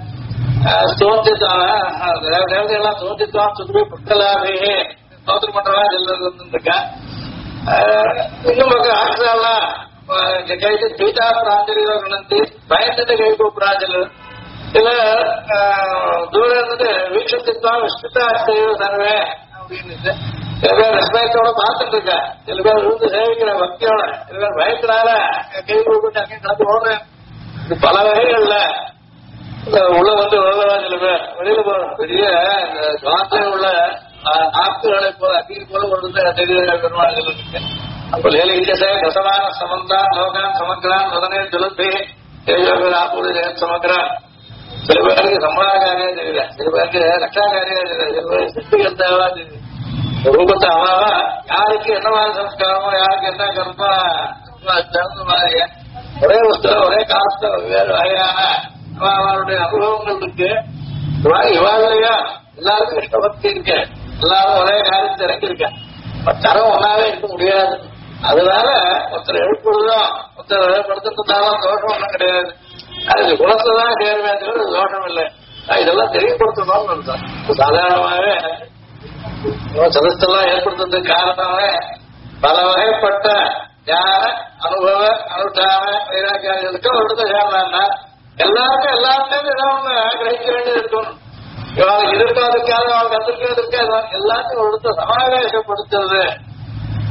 தேவதையெல்லாம் தோன்றித்தான் சொல்லி புத்தலாவே தோத்திரம் பண்றதா இருக்கா இன்னும் ஆக்சாலாம் கைது பீட்டா பிராஞ்சலியோ வினந்தி பயந்துட்டு கை கூப்பிடாஞ்சல் இல்ல தூரம் இருந்துட்டு வீட்சத்தித்தான் விஸ்மிதாஸ்தையோ சர்வே அப்படின்னு சில பேர் ரெஸ்பெக்டோட பார்த்துட்டு இருக்கா சில பேர் விழுந்து சேவிக்கிற பக்தியோட சில பேர் பயத்தினால கை கூப்பிட்டு அங்கே நடந்து ஓடுறேன் இது பல வகைகள்ல உள்ள வந்து உலகா சில பேர் வெளியில போற பெரிய சுவாசம் உள்ள ஆப்துகளை போல அக்கீர் போல ஒரு பெருமாள் இருக்கு அப்ப லேலிகசே ரசமான சமந்தான் லோகான் சமக்ரான் மதனே துலப்பே ஆப்பூரி சமக்ரான் சில பேருக்கு சம்பளாகாரியா தெரியல சில பேருக்கு ரட்சாகாரியா தெரியல சில பேருக்கு சித்திகள் தேவா தெரியுது ரூபத்தை அவாவா யாருக்கு என்ன மாதிரி சம்ஸ்காரமோ யாருக்கு என்ன கருப்பா தகுந்த மாதிரி ஒரே வஸ்துல ஒரே காலத்துல வேறு வகையான அவருடைய அனுபவங்கள் இருக்கு இவாளையா எல்லாருக்கும் இஷ்டபக்தி இருக்கு எல்லாரும் ஒரே காரியத்தை இறங்கியிருக்கேன் தரம் ஒன்னாவே இருக்க முடியாது அதனால ஒருத்தர் எழுப்புறதும் ஒருத்தர் படுத்துறதுனாலும் தோஷம் ஒன்றும் கிடையாது அது குணத்தைதான் சேர்வேங்கிறது தோஷம் இல்லை இதெல்லாம் தெரியப்படுத்தணும்னு அர்த்தம் சாதாரணமாகவே சதஸ்தெல்லாம் ஏற்படுத்துறதுக்கு காரணமே பல வகைப்பட்ட ஞான அனுபவ அனுஷ்டான வைராக்கியாதிகளுக்கு ஒரு இடத்த சேரலாம்னா எல்லாருக்கும் எல்லாருமே ஏதாவது ஒண்ணு கிரகிக்க வேண்டியது இருக்கணும் இவங்க இருக்காதுக்காக அவங்க கத்துக்கிறதுக்கு எல்லாத்தையும் ஒரு இடத்த சமாவேசப்படுத்துறது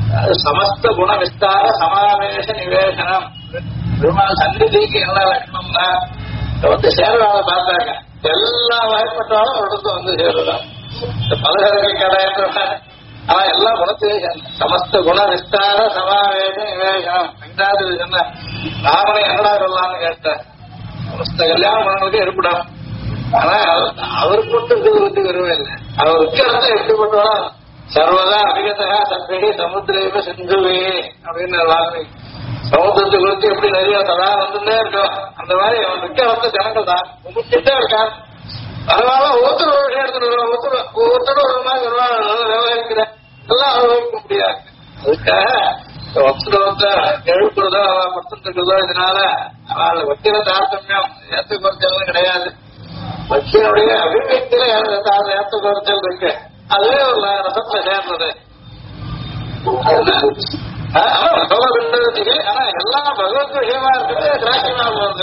அது சமஸ்த குண விஸ்தார சமாவேச நிவேசனம். பெருமாள் சந்நிதிக்கு என்ன லட்சணம்னா சேர்வாளை பார்த்தாங்க எல்லா வாய்ப்பட்டாலும் அவருக்கு வந்து சேருதான். இந்த பலகரக கடை ஆனா எல்லா குணத்திலையும் சமஸ்த குண விஸ்தார சமாவேச நிவேசனம். ரெண்டாவது என்ன ராமனை என்னடா சொல்லலாம்னு கேட்டேன். சமஸ்த கல்யாண குணங்களுக்கு ஏற்படும். ஆனா அவருக்கு மட்டும் இது வந்து வருவே இல்லை. அவருக்கு அர்த்தம் எப்படி பண்ணுவாலும் சர்வதா அபிகதா சத்வகி சமுத்திரமே சிந்துவே அப்படின்னு சமுத்திரத்தை குறித்து எப்படி நிறைய தடா வந்துட்டே இருக்கும். அந்த மாதிரி அவன் மிக்க வந்த ஜனங்கள் தான் கும்பிட்டுட்டே இருக்கான். அதனால ஒவ்வொருத்தர் ஒரு விஷயம் எடுத்துட்டு ஒவ்வொருத்தரும் ஒரு மாதிரி விவகாரிக்கிற எல்லாம் அனுபவிக்க முடியாது. அதுக்காக ஒருத்தர் எழுப்புறதோ படுத்துட்டு இருக்கிறதோ இதனால அவளை வக்கிர தாரதமியம் ஏற்ற குறைச்சல் கிடையாது. வக்கியனுடைய அபிவியக்தியில ஏற்ற குறைச்சல் இருக்கு. அதுவே ஒரு ரசத்துல சேர்ந்தது. ஆனா எல்லாம் பகவத் விஷயமா இருக்குது திராட்சமா போகுது.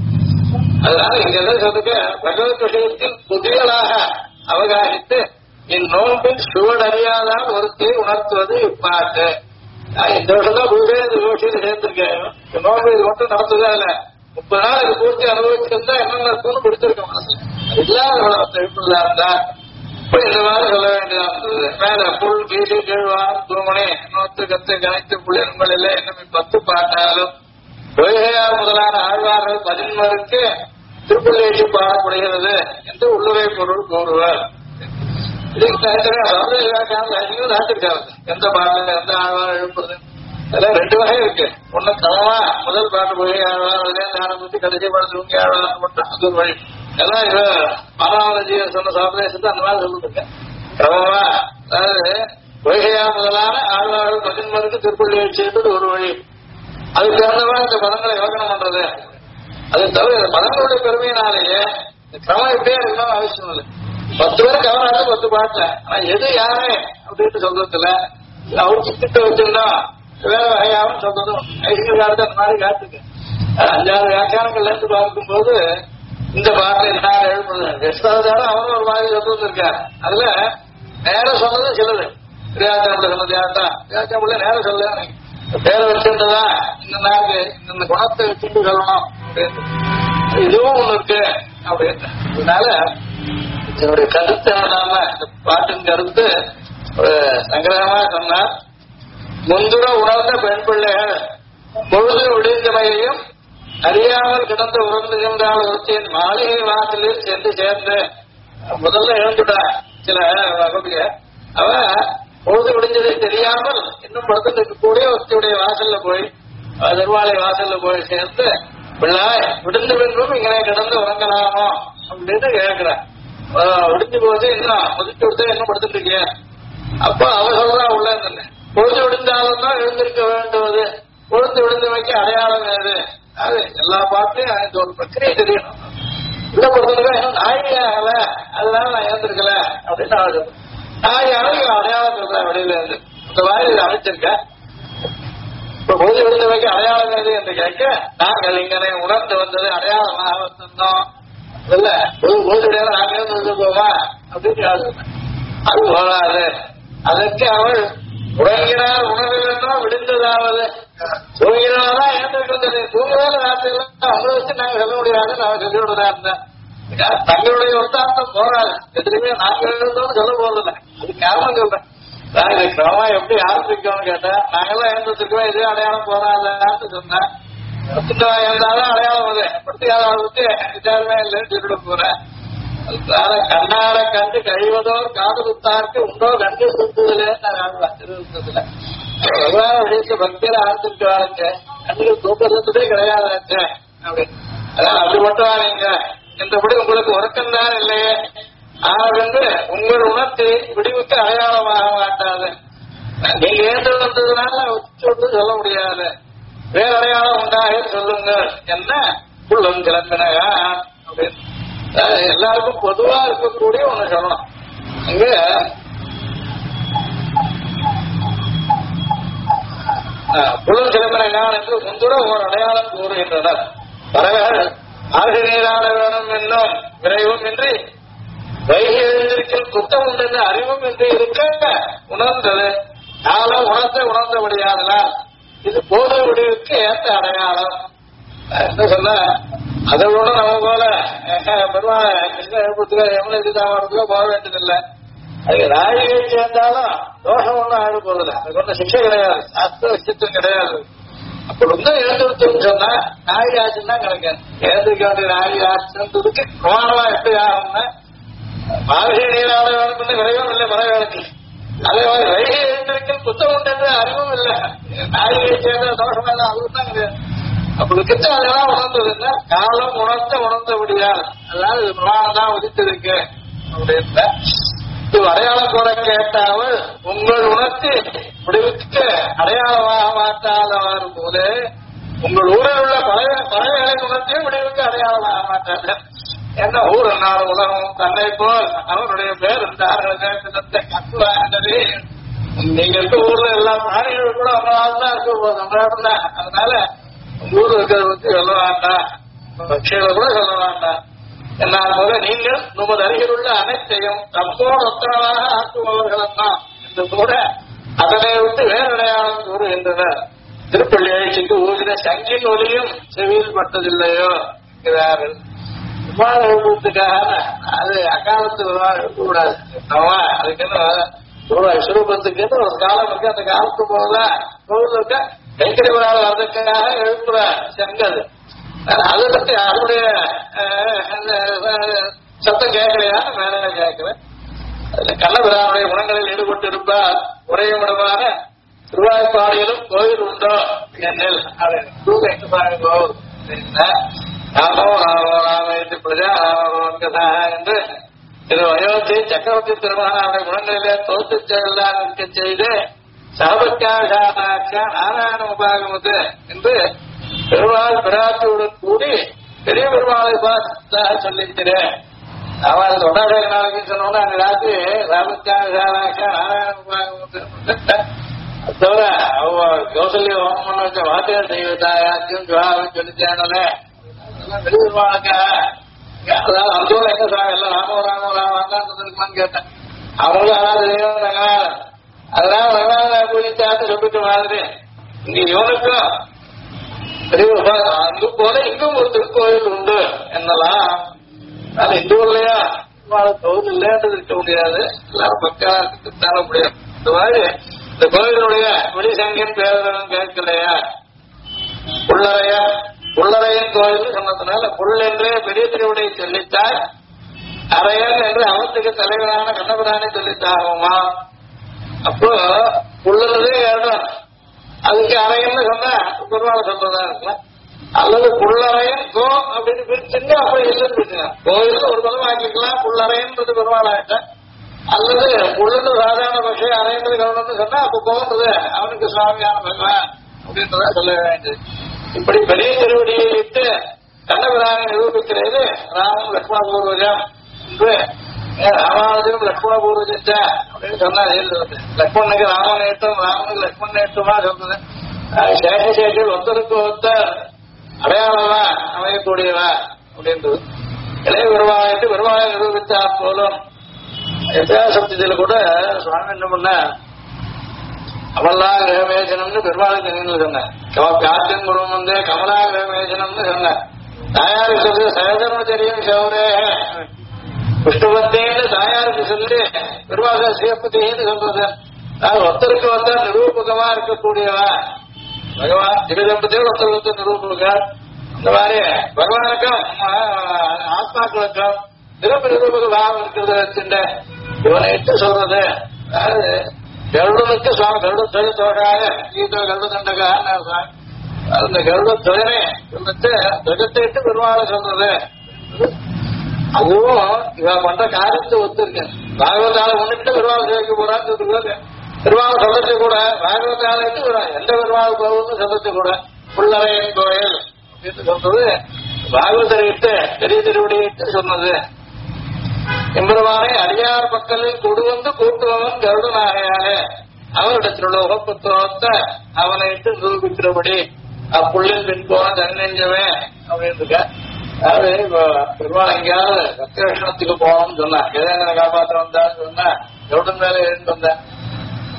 அதனால இங்க என்ன சொல்லுங்க, பகவத் விஷயத்தில் புதியலாக அவகாசித்து இந்நோம்பின் சுவடறியாதான் ஒருத்தி உணர்த்துவது இப்பாட்டு. இந்த வருஷம் தான் பூஜை இந்த கோஷியில சேர்ந்திருக்கேன். நோம்பு இது மட்டும் நடத்துதா இல்ல 30 நாள் இது பூர்த்தி அனுபவிச்சிருந்தா என்னென்ன இருக்குன்னு பிடிச்சிருக்க மனசுல இல்லாத எழுப்புதா இருந்தா இப்ப இந்த மாதிரி சொல்ல வேண்டியதா மேல புல் கீழே கீழ்வான் தூமணி நோத்து கத்து கனைத்து புள்ளியன்கள் இல்லை என்ன 10 பாட்டாலும் பொய்கையார் முதலான ஆழ்வார்கள் 11 திருப்பள்ளி பாடப்படுகிறது என்று உள்ளுரை பொருள் கூறுவார். இதுக்கு நாட்டிருக்காங்க எந்த பாட்டு எந்த ஆழ்வார் எழுப்புறது அதெல்லாம் 2 வகை இருக்கு. ஒண்ணு கிரமமா முதல் பாட்டு பொய்கை ஆழ்வார் அதுலேருந்து ஆரம்பிச்சு கடைசி பாடத்து உங்க ஆழ்வார் மட்டும் அது ஒரு வழி. எல்லாம் இவ பாராவணஜி சொன்ன சாப்பிடத்தை அந்த மாதிரி சொல்லிருக்கேன். கிரமமா அதாவது பொய்கையா முதலான ஆழ்வார்கள் 11 திருப்பள்ளி செய்வது ஒரு வழி. அதுக்கு தகுந்தவா இந்த பதங்களை யோகனம் பண்றது. அது தவிர பதங்களுடைய பெருமையினாலேயே கிரமம் எப்படியே இருக்கணும் அவசியம் இல்லை. 10 பேருக்கு அவராது 10 பாட்டுல ஆனா எது யாரு அப்படின்னு சொல்றதுல அவருக்கு திட்ட வச்சிருந்தா வேற வகையாவும் சொல்றதும் ஐஸ்வர்யாவது அந்த மாதிரி காட்டுக்கு 5-6 வியாக்கியானங்கள்ல இருந்து பார்க்கும்போது இந்த பாட்டில் என்ன எழுப்புறது வெஸ்தாலும் அவரும் ஒரு மாதிரி சொல்றது இருக்காரு. அதுல நேரம் சொன்னது சிலது கிரியாச்சாரம்ல சொன்னது யார்ட்டா கிரியாச்சாரம்ல நேரம் சொல்ல பேரை வச்சிருந்ததா இந்த நாளுக்கு இந்த குணத்தை வச்சுட்டு சொல்லணும் அப்படின்னு இதுவும் ஒண்ணு இருக்கு அப்படின்னு. அதனால இதனுடைய கருத்து என்னடாம இந்த பாட்டின் கருத்து ஒரு சங்கிரகமா சொன்னார். முந்துர உணர்ந்த பெண் பிள்ளைகள் பொழுது விடுந்தமையையும் அறியாமல் கிடந்து உணர்ந்துகின்றால் ஒருத்தின் மாளிகை வாசலில் சென்று சேர்ந்து முதல்ல எழுந்துட்டா சில வகுப்பிய அவ பொழுது விடிஞ்சதை தெரியாமல் இன்னும் படுத்துட்டு இருக்கக்கூடிய ஒருத்தியுடைய வாசல்ல போய் நிர்வாலை வாசல்ல போய் சேர்ந்து பிள்ளாய் விடுந்து பின்பும் இங்கே கிடந்து உறங்கலாமோ அப்படின்னு கேட்கிறேன். விடுஞ்சு போது இன்னும் முதிச்சு விடுத்து என்ன படுத்துட்டு இருக்கீங்க அப்போ அவ சொல்றா உள்ள இருந்தேன் பொழுது விடுந்தாலும் தான் எழுந்திருக்க வேண்டுவது பொழுது விடுந்தவைக்கு அடையாளம் வேறு. அது எல்லா பாட்டையும் எனக்கு ஒரு பிரச்சனையை தெரியணும். உள்ள பொறுத்தவரை இன்னும் நாய் ஆகல அதனால நான் ஏந்திருக்கல அப்படின்னு ஆகுது. நாய் ஆகல அடையாளம் சொல்றேன் வெளியில இருந்து இந்த மாதிரி அமைச்சிருக்கேன். இப்ப பொழுது விடுந்தவைக்கு அடையாளம் வேறு என்று கேட்க நாங்கள் இங்கனே உணர்ந்து வந்தது அடையாளமாக வந்திருந்தோம் இல்ல பொழுது விடையால நாங்க இருந்து போவா அப்படின்னு அது போகாது. அதற்கு அவள் உறங்கினால் உணர்வுன்னா விடுந்ததாவது தூங்கினால்தான் ஏந்திருக்கிறது. தூங்குவேல ராத்திரிலாம் அவங்களை வச்சு நாங்க சொல்ல முடியாதுன்னு அவன் சொல்லி விடுறதா இருந்தேன். தங்களுடைய ஒத்தாந்தம் போறாது எதுலையுமே நாங்க எழுந்தோம்னு சொல்ல போறதில்லை. அது காரணம் சொல்றேன். நாங்க கிரமமா எப்படி ஆரம்பிக்கணும்னு கேட்டேன். நாங்கெல்லாம் எழுந்திருக்கோம் இதே அடையாளம் போறாதான்னு சொன்னேன். இருந்தாலும் அடையாளம் வருது படுத்தியாத ஆளுக்கு விசாரமே இல்லைன்னு சொல்லிட போறேன். கண்ணார கண்டு கழிவதோர் காது குத்தாருக்கு உண்டோ கண்டு சுத்துதலே திருத்ததுல விஷயத்த பக்தியில ஆரம்பிச்சுவாருங்க கண்ணுக்கு தூக்கத்தே கிடையாதாச்சு அப்படின்னு. அதான் அப்படி மட்டும் நீங்க என்றபடி உங்களுக்கு உறக்கம்தான் இல்லையே ஆனது உங்கள் உணர்த்தி விடிவுக்கு அடையாளமாக மாட்டாது. நீங்க ஏந்து வந்ததுனால உச்சு சொல்ல முடியாது. வேற அடையாளம் உண்டாக சொல்லுங்க என்ன புள்ளும் கிளம்பினயா அப்படின்னு எல்லாருக்கும் பொதுவா இருக்கக்கூடிய ஒண்ணு சொல்லணும். அங்க புலன் கிளம்பினான் என்று முந்துட ஒரு அடையாளம் கூறுகின்றனர். பறவைகள் ஆறு நீராட வேணும் என்னும் விரைவும் இன்றி வைகை எழுந்திருக்கும் குத்தம் உண்டு அறிவும் என்று இருக்க உணர்ந்தது காலம் உணர்ந்தபடியாதலால் இது போத முடிவுக்கு ஏற்ற அடையாளம். என்ன சொல்ல அதை விட நம்ம போல பெருமாள் கிருஷ்ண எழுப்புறதுக்கோ யமுனத்துக்கோ போக வேண்டியதில்லை. அதுக்கு ராஜிகை சேர்ந்தாலும் தோஷம் ஒன்றும் ஆடு போறதில்லை. அதுக்கு ஒன்றும் சிக்ஷை கிடையாது, சாஸ்திர வச்சித்தம் கிடையாது. அப்படி ஒன்றும் எழுந்துருத்துன்னு சொன்னா நாய் ஆச்சுன்னு தான் கிடைக்காது. எழுந்திருக்க வேண்டிய நாய் ஆச்சுன்றதுக்கு பிரமாணமா எப்படி ஆகும்னா மார்கழி நீராட வேணும்னு கிடையவும் இல்லை மலையாளுக்கு. அதே மாதிரி வைகை எழுந்திருக்க புத்தகம் உண்டு அறிவும் இல்லை. நாயை சேர்ந்த தோஷம் எல்லாம் அதுவும் தான் கிடையாது. அப்படி கிட்ட அதெல்லாம் உணர்ந்ததுன்னா காலம் உணர்ந்தபடியால் அதனால இது பிரமாணம் தான் உதித்திருக்கு அப்படின்னா இது அடையாளம் கூட கேட்டாமல் உங்கள் உணர்த்தி முடிவுக்கு அடையாளமாக மாற்றாதவாறு போல உங்கள் ஊரில் உள்ள பழைய உணர்த்தியும் முடிவுக்கு அடையாளமாக மாட்டார்கள். என்ன ஊர் என்னாலும் உலகம் தன்னை போல் அவருடைய பேர் இருந்தார்கள் கட்டுவாங்கது. நீங்க இருக்க ஊர்ல எல்லா பிராணிகளும் கூட அவங்களால தான் இருக்க போகுது நம்மளோட. அதனால ஊர் இருக்கிறத பத்தி சொல்ல வேண்டாம், பட்சிகளை கூட சொல்ல வேண்டாம். என்னால் போல நீங்கள் நமது அருகில் உள்ள அனைத்தையும் தம்மோடு ஒத்தரவாக ஆக்குபவர்கள் தான் என்று கூட அதனை விட்டு வேறடையாளம் கூறுகின்றனர். திருப்பள்ளி எழுச்சிக்கு ஊதின சங்கின் ஒலியும் செவியில் பட்டதில்லையோ இருக்கிறார்கள். விமானம் எழுப்புறதுக்காக அது அக்காலத்து விமானம் எழுப்பக்கூடாது. அதுக்குன்னு சுரூபத்துக்குன்னு ஒரு காலம் இருக்கு. அந்த காலத்து போதுதான் கோவிலுக்கு கைக்கறி விழாவில் வர்றதுக்காக எழுப்புற செங்கல். அதை பற்றி அதனுடைய சத்தம் கேட்கலையான்னு மேலே கேட்கிறேன். கண்ணபிரானுடைய குணங்களில் ஈடுபட்டு இருப்பால் உரையும் இடமான திருவாய்ப்பாடியிலும் கோயில் உண்டோ என்னில் ராமோ ராமோ ராமேத்து பிரஜா ராமோன்கதா என்று திரு அயோத்தி சக்கரவர்த்தி திருமகனுடைய குணங்களிலே தோற்று செல்லாம் இருக்க செய்து சாபத்யாட்சா நாராயண உபாகமது என்று பெருமாள் பிராட்டியுடன் கூடி பெரிய பெருமாளை பார்த்தாக சொல்லிக்கிறேன். அவன் தொண்டாட நாளைக்கு சொன்னோன்னா அந்த ராத்திரி சாபத்யாட்சா நாராயண உபாகமது தவிர அவ கௌசல்ய ஹோமம் பண்ண வச்ச வாத்தியார் தெய்வத்தாயாச்சும் ஜுவாவும் சொல்லித்தேனல பெரிய பெருமாளுக்கா. அதாவது அந்தோட எங்க சாங்க எல்லாம் ராமோ ராமோ ராமான்னு கேட்டேன். அவங்களும் அதாவது தெய்வம் அதனால ரங்கநாத பூஜித்தான்னு சொல்லிட்டு மாதிரி இங்க இவனுக்கும் அங்கு போல இங்கும் ஒரு திருக்கோயில் உண்டு என்னலாம். அது இந்த ஊர்லயா கோவில் இல்லைன்றது இருக்க முடியாது. எல்லாரும் பக்கால முடியும். இந்த மாதிரி இந்த கோயிலுடைய வெளிசங்கின் பேரும் கேட்கலையா. புள்ளரையன் கோயில் சொன்னதுனால புல் என்றே பெரிய திருவிடையை சொல்லித்தார். அரையன் என்று அவத்துக்கு தலைவரான கண்ணபிரானை சொல்லித்தாகுமா. அப்போ புள்ளறதே இடம் அதுக்கு அரையன்னு சொன்னா பெருமாள் சொல்றதா இருக்கலாம். அல்லது புள்ளரையன் கோ அப்படின்னு பிரிச்சுங்க அப்படி இல்லைன்னு பிரிச்சுக்கலாம். கோயில் ஒரு பதம் ஆக்கிக்கலாம். புள்ளரையன்றது பெருமாள் ஆகிட்டேன். அல்லது புள்ளது சாதாரண பட்ச அரையன்றது கவனம்னு சொன்னா அப்ப போன்றது அவனுக்கு சுவாமியான பகவான் அப்படின்றத சொல்ல வேண்டியது. இப்படி பெரிய திருவடியை இட்டு கண்ணபிரானை நிரூபிக்கிறது ராமன் லட்சுமண பூர்வஜம் என்று ராமாவதியும் லட்சுமண பூர்வஜா அப்படின்னு சொன்னா லட்சுமணனுக்கு ராமன் ஏற்றம் ராமனுக்கு லட்சுமணன் ஏற்றமா சொல்றது. சேஷசேஷர்கள் ஒருத்தருக்கு ஒருத்தர் அடையாளமா அமையக்கூடியவா அப்படின்றது. இளைய பெருமாளைட்டு பெருமாளை நிரூபித்தார் போலும். எத்தியாசப்தத்தில் கூட சுவாமி என்ன பண்ண கமலா கிரகமேசனம்னு பெருமாளுக்கு நினைவு சொன்னேன். காத்தின் குருவம் வந்து கமலா கிரகமேசனம்னு சொன்னேன். தாயாருக்கு சொல்லி சகதர்ம தெரியும் சௌரே விஷ்ணுபத்தேன்னு தாயாருக்கு சொல்லி பெருமாள் சிவப்பதின்னு சொல்றது. ஒருத்தருக்கு ஒருத்தர் நிரூபகமா இருக்கக்கூடியவா பகவான் திகதம்பதியோட ஒருத்தர் ஒருத்தர் நிரூபகர். இந்த மாதிரி பகவானுக்கும் ஆத்மாக்களுக்கும் நிரூபக பாவம் இருக்கிறத வச்சுட்டு இவனை இட்டு சொல்றது. அதாவது கருடனுக்கு சுவாமி கருட தொழில் தோழாக கீதோ கருட தண்டகான்னு அந்த கருட தொழிலை சொல்லிட்டு ஜகத்தை இட்டு பெருமாளை சொல்றது. அதுவும் இவன் பண்ற காரியத்தை ஒத்துருக்கேன். பாகவதால முன்னிட்டு பெருமாள் சேவைக்கு போறான்னு சொல்லிட்டு பெருமாள் சொல்லச்சு கூட பாகவதாலிட்டு எந்த பெருமாள் போகும்னு சொல்லச்சு கூட புள்ளரையன் கோயில் அப்படின்னு சொல்றது பாகவதரை இட்டு பெரிய திருவடியிட்டு சொன்னது. எம்பெருமானை அடியார் பக்கலில் கொடு வந்து கூட்டுவவன் கருடனாகையாலே அவரிடத்தில் உள்ள உகப்புத்தோத்த அவனை இட்டு நிரூபிக்கிறபடி அப்புள்ளில் பின் போன தன்னெஞ்சவே அப்படின்னு இருக்க. அதாவது இப்போ பெருமாள் எங்கேயாவது சத்தியலட்சணத்துக்கு போகணும்னு சொன்னா எதை காப்பாற்ற வந்தான்னு சொன்னா கருடன் மேல எழுந்து வந்தேன்.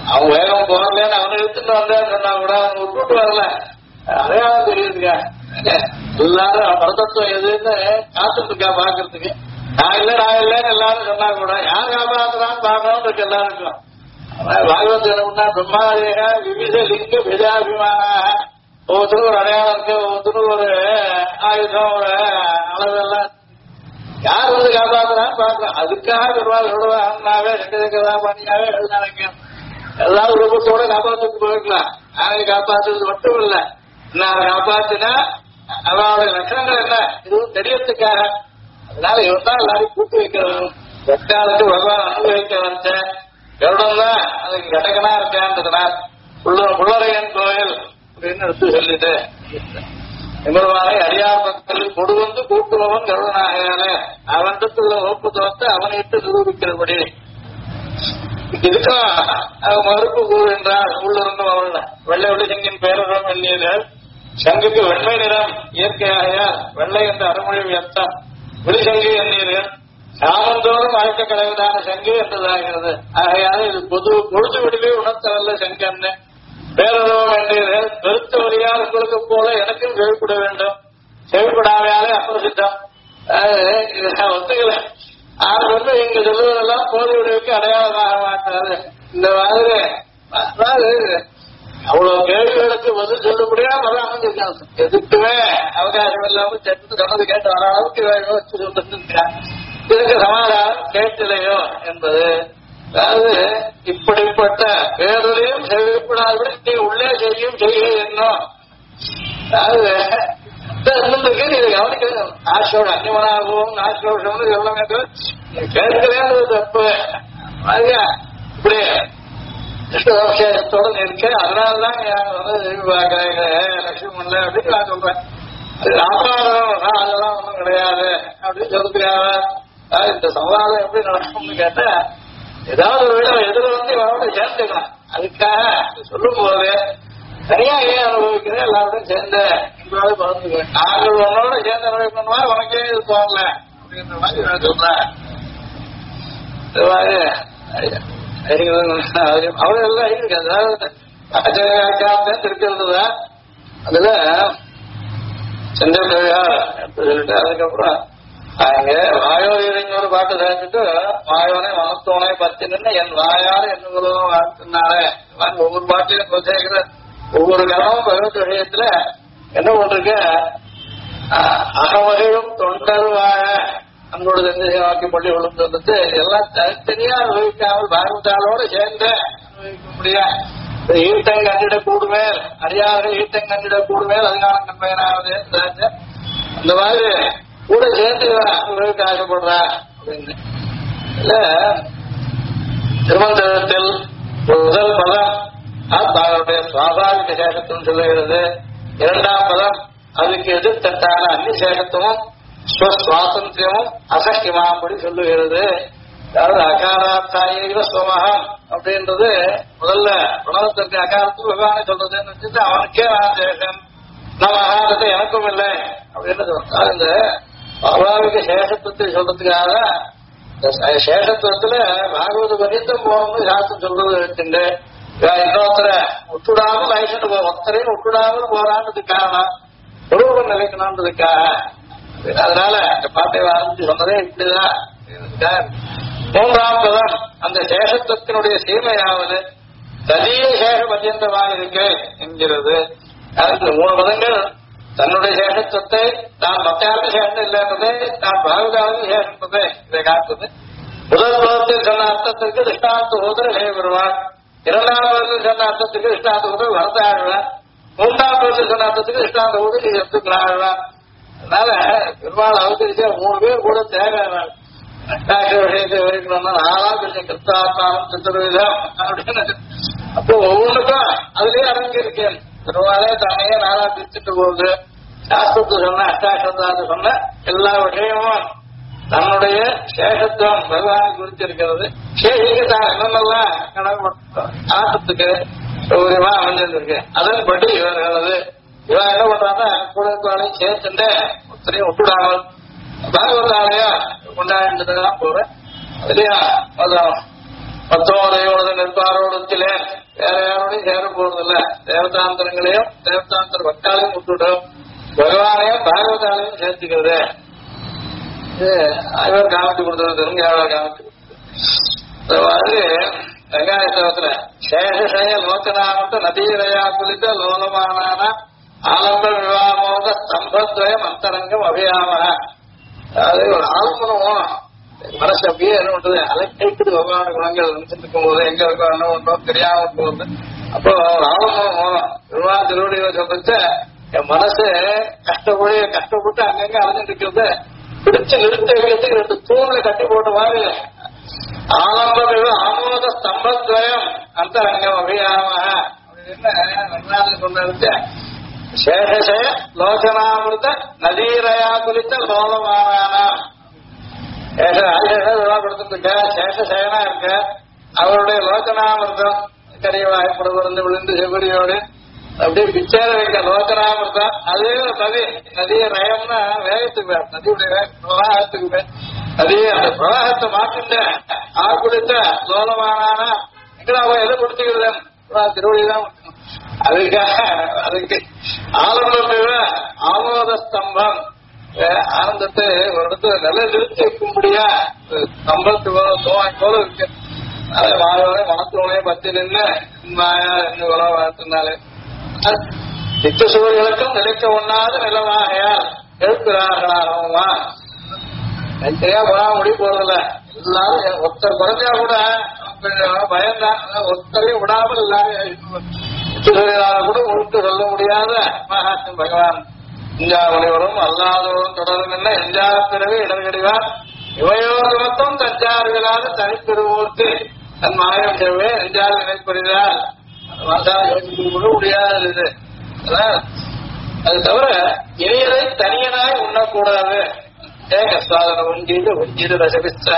அவன் வேகம் போகலன்னு அவனை எடுத்துட்டு வந்தேன்னு சொன்னா கூட அவன் விட்டுட்டு வரல. அடையாளம் தெரியுதுங்க. எல்லாரும் பரதத்துவம் எதுன்னு காத்துட்டு இருக்கா பாக்குறதுக்கு. நான் இல்லைன்னு எல்லாரும் சொன்னா கூட யார் காப்பாத்துறான்னு பாக்கணும்னு இருக்கு எல்லாருக்கும். பாகவத்னா பிரம்மாதேக விவித லிங்க விதாபிமானாக ஒவ்வொருத்தரும் ஒரு அடையாளம் இருக்கு, ஒவ்வொருத்தரும் ஒரு ஆயுதம் ஒரு அளவெல்லாம் யார் வந்து காப்பாத்துறான்னு பாக்குறோம். அதுக்காக பெருமாள் சொல்லுவாங்கனாவே ரெண்டு பண்ணியாவே எழுதாங்க. எல்லாரும் குடும்பத்தோட காப்பாற்றுக்கு போயிருக்கலாம். நாளைக்கு காப்பாற்றுறது மட்டும் இல்ல, நான் காப்பாத்தினா அவனுடைய லட்சணங்கள் என்ன இதுவும் தெரியறதுக்காக. அதனால இவன் தான் எல்லாரையும் கூட்டு வைக்கிறவன். வெட்டாளுக்கு பகவான் அனுபவிக்க வந்த கருடம் தான் அதுக்கு கடகனா இருக்கான்றதுனால் புள்ளரையன் கோயில் அப்படின்னு எடுத்து சொல்லிட்டு நிபுணமானை அடியார் மக்கள் கொடு வந்து கூட்டுபவன் கருடனாகையாலே அவன்கிட்ட ஒப்பு தோத்து அவனை இட்டு நிரூபிக்கிறபடி இதுக்கும் அவன் மறுப்பு கூறுகின்றார். உள்ளிருந்தும் அவள் வெள்ளை ஒளி சங்கின் பேரறம் எண்ணியர்கள் சங்குக்கு வெண்மை நிறம் இயற்கையாகையால் வெள்ளை என்ற அறுமொழி வியர்த்தம் விழிசங்கு எண்ணீர்கள் சாமந்தோறும் அழைக்க கலைவதான சங்கு என்றதாகிறது. ஆகையால் இது பொழுது விடுவே உணர்த்தவல்ல சங்கன்னு பேரறம் எண்ணீர்கள். பெருத்த வழியால் உங்களுக்கு போல எனக்கும் செவிப்பட வேண்டும், செவிப்படாமையாலே அப்பிரசித்தம். இதை ஒத்துக்கல. ஆறு வந்து இங்க சொல்லுவதெல்லாம் போது விடுவிக்கு அடையாளமாக மாட்டாரு. இந்த மாதிரி அவ்வளவு கேள்விகளுக்கு பதில் சொல்லப்படியா மதம் அமைஞ்சிருக்காங்க. எதுக்குமே அவகாசம் இல்லாம சென்று சொன்னது கேட்டு வர அளவுக்கு வச்சு சொல்லிருக்காங்க. இதுக்கு சமாதானம் கேட்கலையோ என்பது. அதாவது இப்படிப்பட்ட பேரையும் செவிப்படாத நீ உள்ளே செய்யும் செய்ய என்னும். அதாவது இருந்திருக்கு நீ கவனிக்க நாசோட அந்நியமனாகவும் நாசோஷம்னு சொல்ல வேண்டும். கேட்கலேன்னு தப்பு. இப்படி கிருஷ்ணோட இருக்க அதனாலதான் லட்சுமண அப்படின்னு நான் சொல்றேன். அது ஆபாரம் அதெல்லாம் ஒன்றும் கிடையாது அப்படின்னு சொல்லுறாங்க. இந்த சவாதம் எப்படி நடக்கும்னு கேட்டா ஏதாவது ஒரு விட எதிர வந்து அவனோட சேர்ந்துக்கலாம். அதுக்காக சொல்லும் போது தனியா ஏன் அனுபவிக்கிறேன் எல்லாரோடும் சேர்ந்து எங்களோட பகிர்ந்துக்குவேன். நாங்கள் உன்னோட சேர்ந்து அனுபவிக்கணுமா உனக்கே இது தோணல அப்படின்ற மாதிரி நான் சொல்றேன். இது மாதிரி அவ்வளவு எல்லாம் இருக்கு. அதாவது இருக்கிறதுதான் அதுல செந்தியா சொல்லிட்டு அதுக்கப்புறம் அங்க வாயோரிஞர் பாட்டு சேர்ந்துட்டு வாயோனை மனத்தோனை பத்தி நின்று என் வாயால் என்னங்களோ வாழ்த்துனாலே ஒவ்வொரு பாட்டிலும் சேர்க்கிற ஒவ்வொரு கணமும் பகவத் விஷயத்துல என்ன பண்றீங்க அகவகையும் தொண்டர் வாழ அன்போடு வாக்கி பள்ளி விழுந்து எல்லாம் தனித்தனியா அனுபவிக்காமல் பாகவதாலோட சேர்ந்து அனுபவிக்க முடியாது. ஈட்டங் கண்டிட கூடுமேல் அடியார்கள் ஈட்டங் கண்டிட கூடுமேல் அதுக்கான கண்பயனாவது அந்த மாதிரி கூட சேர்ந்து அனுபவிக்க ஆசைப்படுறா அப்படின்னு. இல்ல திருமந்திரத்தில் முதல் பதம் ஆத்மாவுடைய சுவாபாவிக சேஷத்துவம் சொல்லுகிறது. இரண்டாம் பதம் அதுக்கு எதிர்த்தட்டான அந்நிய சேஷத்துவம் சுவாதந்திரமும் அசக்கியமாம்படி சொல்லுகிறது. அதாவது அகாராத்தாயிர சுவமகம் அப்படின்றது முதல்ல உணவத்திற்கு அகாரத்துக்கு பகவானை சொல்றதுன்னு வச்சுட்டு அவனுக்கே சேஷம் நம்ம அகாரத்தை எனக்கும் இல்லை அப்படின்னு சொல்றாங்க. இந்த சுவாபாவிக சேஷத்துவத்தை சொல்றதுக்காக சேஷத்துவத்துல பாகவத பரியந்தம் போகணும்னு சாஸ்திரம் சொல்றது வச்சுட்டு இன்னொருத்தரை விட்டுடாமல் லைசன்ஸ் ஒருத்தரையும் விட்டுடாமல் போறான்றதுக்கு காரணம் குருவன் நிலைக்கணும்ன்றதுக்காக. அதனால இந்த பாட்டை ஆரம்பிச்சு சொன்னதே இப்படிதான். மூன்றாம் பதம் அந்த சேஷத்துவத்தினுடைய சீமையாவது தனிய சேஷ பர்யந்தமாக இருக்கு என்கிறது. அதுக்கு 3 பதங்கள் தன்னுடைய சேஷத்துவத்தை தான் மத்தியாவது சேஷம் இல்லைன்றதை தான் பாகவதாவது சேஷன்றதை இதை காட்டுது. முதல் பதத்தில் சொன்ன அர்த்தத்திற்கு திருஷ்டாந்த ஊதர் இளைய பெறுவார். இரண்டாம் பதத்தில் சொன்ன அர்த்தத்துக்கு திருஷ்டாந்த ஊதர் வரத ஆழ்வார். மூன்றாம் பதத்தில் சொன்ன அர்த்தத்துக்கு திருஷ்டாந்த ஊதர் எடுத்துக்கள் ஆழ்வார். அதனால பெருமாள் அவதரிச்சா 3 பேர் கூட தேவையான விஷயத்தை விவரிக்கணும்னா 4ஆம் பிரிச்சேன் கிருத்தாத்மாவும் சித்திரவிதம் அப்படின்னு. அப்போ ஒவ்வொன்றுக்கும் அதுலயே அடங்கியிருக்கேன். பெருமாளே தானே 4ஆம் பிரிச்சுட்டு போகுது. சாஸ்திரத்தை சொன்ன அஷ்டாட்சரத்தை சொன்ன எல்லா விஷயமும் தன்னுடைய சேஷத்துவம் பகவானை குறிச்சிருக்கிறது. சேஷிக்கு தான் என்னென்னலாம் ஆசத்துக்கு சௌகரியமா அமைஞ்சிருக்கு. அதன்படி இவர்களது இவன் என்ன பண்றான்னா கூடத்தாலையும் சேர்த்துட்டு ஒருத்தரையும் விட்டுடாமல் பாகவதாலையா கொண்டாடிட்டு போறேன். அதுலயா பத்தோதையோடு நிற்பாரோடத்திலே வேற யாரோடையும் சேர போறதில்ல. தேவதாந்தரங்களையும் தேவதாந்தர வக்காலையும் விட்டுடும், பகவானையும் பாகவதாலையும் சேர்த்துக்கிறது. இவர் காமிச்சு கொடுத்தது தெலுங்காவில் காமிச்சு கொடுத்தது மாதிரி வெங்காயத்தவத்துல சேஷசய லோகநாமத்த நதீரயா குலித்த லோலமானான ஆலம்ப விவாமோத ஸ்தம்பத்வயம் அந்தரங்கம் அபியாம. அது ஒரு ஆலம்பனம் மனசு அப்படியே என்ன பண்றது அலைக்கைக்குது பகவான குணங்கள் நினைச்சிட்டு இருக்கும் போது எங்க இருக்கோ என்ன பண்றோம் தெரியாம போகுது. அப்போ ஆலம்பனம் விவா திருவடியை சொல்லிட்டு என் மனசு கஷ்டப்பட்டு அங்கங்க அலைஞ்சிட்டு இருக்கிறது பிடிச்சு நிறுத்த வைக்கிறதுக்கு 2 தூண்ல கட்டி போட்ட மாதிரி ஆலம்பம் ஆமோத ஸ்தம்பத்வயம் அந்தரங்கம் அபியாம அப்படின்னு சொன்ன சேஷசய லோச்சனாமிருத நதீரயா குறித்த லோகமான கொடுத்துருக்க சேஷசயனா இருக்க அவருடைய லோச்சனாமிருதம் கரியவாய்ப்படுவது விழுந்து செவ்வடியோடு அப்படியே பிச்சேர வைக்க லோச்சனாமிருதம். அதே நதி நதிய ரயம்னா வேகத்துக்கு நதியுடைய பிரவாகத்துக்கு நதியை அந்த பிரவாகத்தை மாற்றிட்ட ஆக்குடித்த லோலமானா எங்கடா எதை கொடுத்துக்கிறது திருவடிதான். அதுக்கு ஆலம்பம் ஆமோத ஸ்தம்பம் ஆனந்தத்தை ஒரு இடத்துல நல்ல நிறுத்தி வைக்கும்படியா ஸ்தம்பத்து போல இருக்கு. அதை மாறவரை மனத்தோனே பத்தி நின்று மாயா என்று உறவாத்தினாலே நித்த சூழலுக்கும் நிலைக்க ஒண்ணாத நிலமாகையால் எழுப்புகிறார்களாகவுமா சரியா போனா முடிவு போறதில்ல. எல்லாரும் ஒருத்தர் குறைஞ்சா கூட பயம்தான். ஒருத்தரையும் விடாமல் எல்லாரும் கூட உழுத்து சொல்ல முடியாத மகாத்மன் பகவான் இஞ்சா முனிவரும் அல்லாதவரும் தொடரும் என்ன எஞ்சாத பிறகு இடர்கடிவார் இவையோர் மொத்தம் தஞ்சாறுகளாக தனிப்பெருவோர்க்கு தன் மாயம் செவ்வே எஞ்சாறு நினைப்பறிதால் கூட முடியாது. இது அது தவிர இணையதை தனியனாய் உண்ணக்கூடாது. ஏக சுவாதனம் உஞ்சீது ரசபிஸ்தா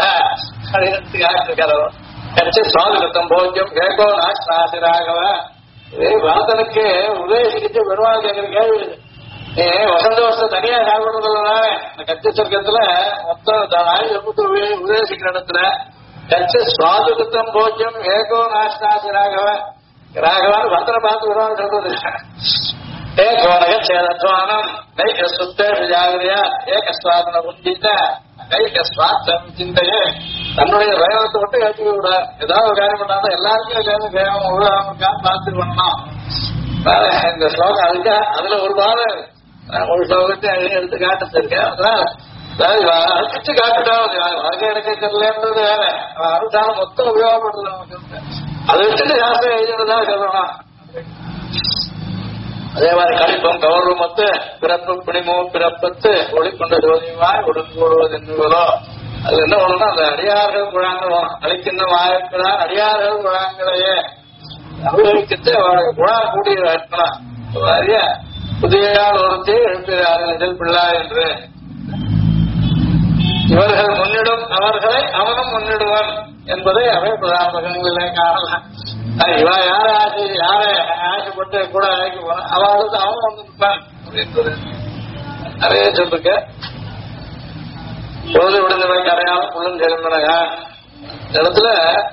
கட்சி சுவாதிருத்தம் போக்கியம் கேகோ நாசிராகவ வாதனுக்கு உதயசிக்கிச்சு பெருமாள் கேட்கிற கேள்வி வசந்த வருஷம் தனியா சாப்பிடுறதுல இந்த கட்சி சொர்க்கத்துல மொத்தம் உதயசிக்கிற இடத்துல கட்சி சுவாதிருத்தம் போக்கியம் ஏகோ நாசி ராகவ ராகவான்னு பத்திர பார்த்து விடுவான்னு சொல்றது. ஏகோனகேதத்வானம் நைக சுத்தேஷ ஜாகிரியா ஏகஸ்வாதன உஞ்சித்த நைக சுவாத்தம் சிந்தையே தன்னுடைய வேகத்தை விட்டு ஏற்றுக்க விட ஏதாவது ஒரு காரியம் பண்ணாலும் எல்லாருக்கும் வேகம் உருவாக்கான்னு பார்த்துட்டு பண்ணலாம். இந்த ஸ்லோகம் அதுல ஒரு பாதம் ஒரு ஸ்லோகத்தை எடுத்து காட்டுச்சிருக்கேன். அதனால அடிச்சு காட்டுட்டாவது வாழ்க்கை எனக்கு தெரியலன்றது வேற அனுஷ்டானம் மொத்தம் உபயோகப்படுறது நமக்கு. அதை வச்சுட்டு யாரும் எழுதினதான் சொல்லலாம். அதே மாதிரி கழிப்பம் கௌரவம் மொத்த பிறப்பு பிடிமோ பிறப்பத்து ஒளிக்கொண்ட ஜோதியுமாய் உடன்கூடுவது என்னவோ அது என்ன ஒண்ணுன்னா அந்த அடியார்கள் குழாங்களும் அழிக்கின்ற மாயக்கிறான் அடியார்கள் குழாங்களையே அனுபவிக்கிட்டு அவருடைய குழா கூடிய இருக்கலாம். புதிய ஒருத்தே எழுப்பினார்கள் நிஜல் பிள்ளா என்று இவர்கள் முன்னிடும் அவர்களை அவனும் முன்னிடுவான் என்பதை அவை பிரதான பகங்களிலே காணலாம். இவன் யார ஆசை யாரை ஆசைப்பட்டு கூட ஆக்கி போன அவளுக்கு அவன் வந்து நிற்பான் அப்படின்றது நிறைய சொல்லிருக்க. பொழுது விடுந்தவன் கரையாலும் புள்ளும் செலுந்தனக இடத்துல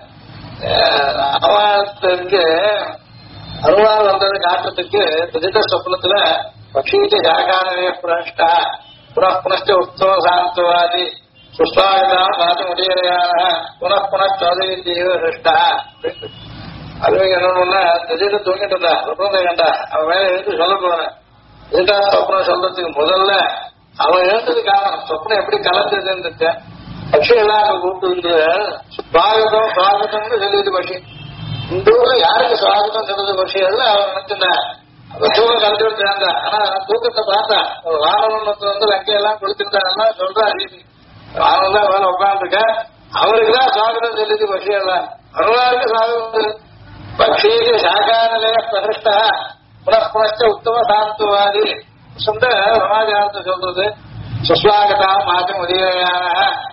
அவனுக்கு அருவாள் வந்தது காட்டுறதுக்கு திட்ட சொப்னத்துல பக்ஷீட்டு ஜாகானவே புரஷ்டா புனః உற்சவ சாந்தவாதி சுஷ்டாயுதான் மாற்ற முடியலையான புனః ஜீவ சிருஷ்டா. அதுவே என்ன பண்ண திடீர்னு தூங்கிட்டு இருந்தா சொப்னத்தை கண்டா அவன் மேல எழுந்து சொல்ல போறேன். இதுக்கா சொப்னம் சொல்றதுக்கு முதல்ல அவன் எழுந்தது காரணம் சொப்னம் எப்படி கலந்ததுன்னு இருக்கேன். பட்சி எல்லாம் அங்க கூப்பிட்டு சுவாகதம் சுவாகதம்னு சொல்லிட்டு பட்சி இந்த ஊர்ல யாருக்கு சுவாகதம் சொல்றது பட்சி அதுல அவன் நினைச்சிருந்தேன். தூக்கம் கலந்து விட்டு ஆனா தூக்கத்தை பார்த்தா வானவன் வந்து லங்கையெல்லாம் கொடுத்துருந்தாங்கன்னா சொல்றா வானவன் தான் வேலை உட்காந்துருக்க அவருக்குதான் சுவாகதம் சொல்லிட்டு பட்சி எல்லாம் வரலாறுக்கு சுவாகதம் பக்ஷீக்கு சாகாநிலைய பிரகிருஷ்டா புனః உத்தம சாந்தவாதி சொந்த சமாச்சாரத்தை சொல்றது சுஸ்வாகதா மாற்றம் உதவியான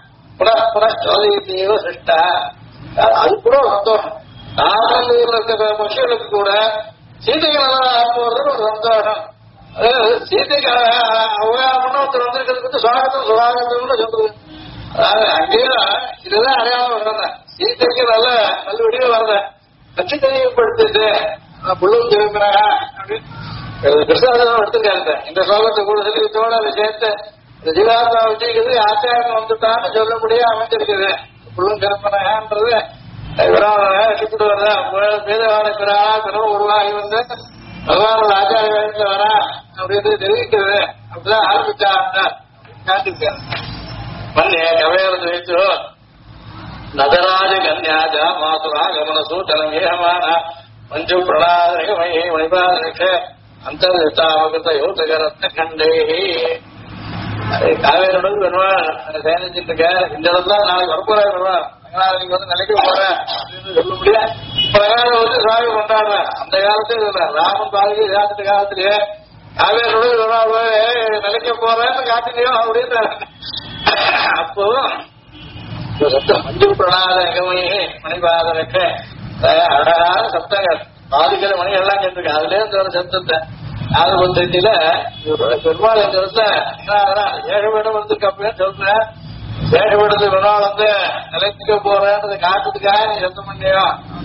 புனః சிருஷ்டா. அது கூட சந்தோஷம். நாகூர்ல இருக்கிற பட்சிகளுக்கு கூட சீதைக்கு நல்லா போறது ஒரு சந்தோஷம். சீதைக்கு அவகாரம் ஒருத்தர் வந்திருக்கிறதுக்கு சுவாகத்தம் சுவாகத்தம்னு சொல்றது. அதாவது அங்கேயும் இதுதான் அடையாளம் வர்றேன் சீத்தைக்கு நல்ல வடிவ வர்றேன் கட்சி தெளிவுபடுத்திட்டு புள்ளும் திரும்பினா அப்படின்னு கிருஷ்ணாசனம் எடுத்துக்காரு. இந்த ஸ்லோகத்தை கூட சொல்லி இதோட அதை சேர்த்து இந்த ஜீவாத்மா வச்சுக்கிறது ஆச்சாரம் வந்துட்டான்னு சொல்ல முடியாது அமைஞ்சிருக்குது. புள்ளும் திரும்பினான்றது விட்டு வர்றா பேதவான பிறானா பிறகு உருவாகி வந்து பகவானோட ஆச்சாரிய வேலையில வரா அப்படின்னு தெரிவிக்கிறது. அப்படிதான் ஆரம்பிச்சா காட்டிருக்காரு. மண்ணே கவையரது வைத்து நதராஜ கன்யாஜ மாதுரா கமன சூட்டனம் ஏகமான மஞ்சு பிரணாதகமயே மணிபாதனிக்க அந்தர்தாமகத்த யோகரத்ன கண்டே. காவேரியோட வருவான் சேனிச்சுட்டு இருக்க. இந்த இடத்துல நாளைக்கு வரப்போறாரு வருவான் ரங்கநாதனுக்கு வந்து நிலைக்க போறேன் அப்படின்னு சொல்ல முடியாது. பிரகாரம் வந்து சுவாமி கொண்டாடுறேன். அந்த காலத்துல ராமன் பாலகி இதாட்டு காலத்திலேயே காவேரியோட வருவாள் நிலைக்க போறேன்னு காட்டிலையோ அப்படின்னு அப்போ சத்தம் மஞ்சு பிரணாதகமயே மணிபாதனிக்க அழகான சப்தங்கள் பாதிக்கிற மணி எல்லாம் கேட்டிருக்கேன். அதுலயே இந்த சத்தத்தை ஆதிபத்தியில பெருமாள் இந்த இடத்துல ஏகபீடம் வந்திருக்கு அப்படின்னு சொல்றேன். ஏகபீடத்துக்கு பெருமாள் வந்து நிலைத்துக்க போறேன்றது காட்டுறதுக்காக நீ சத்தம் பண்ணியோ.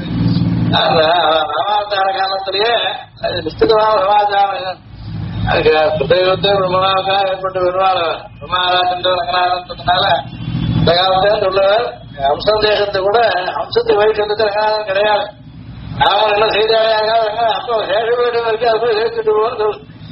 ராமாவதார காலத்திலேயே நிஷ்டிதமான சமாச்சாரம் அதுக்கு புத்தகத்தை பிரம்மனாக ஏற்பட்டு பெருமாள் பிரம்மாராஜன் ரங்கநாதன்றதுனால இந்த காலத்தையும் சொல்லுவார். அம்சதேசத்தை கூட அம்சத்தை வழிசத்துக்கு ரங்கநாதன் கிடையாது. நாம என்ன செய்தாங்க அப்போ சேஷ வீடு இருக்கு அது போய் சேர்த்துட்டு போன்னு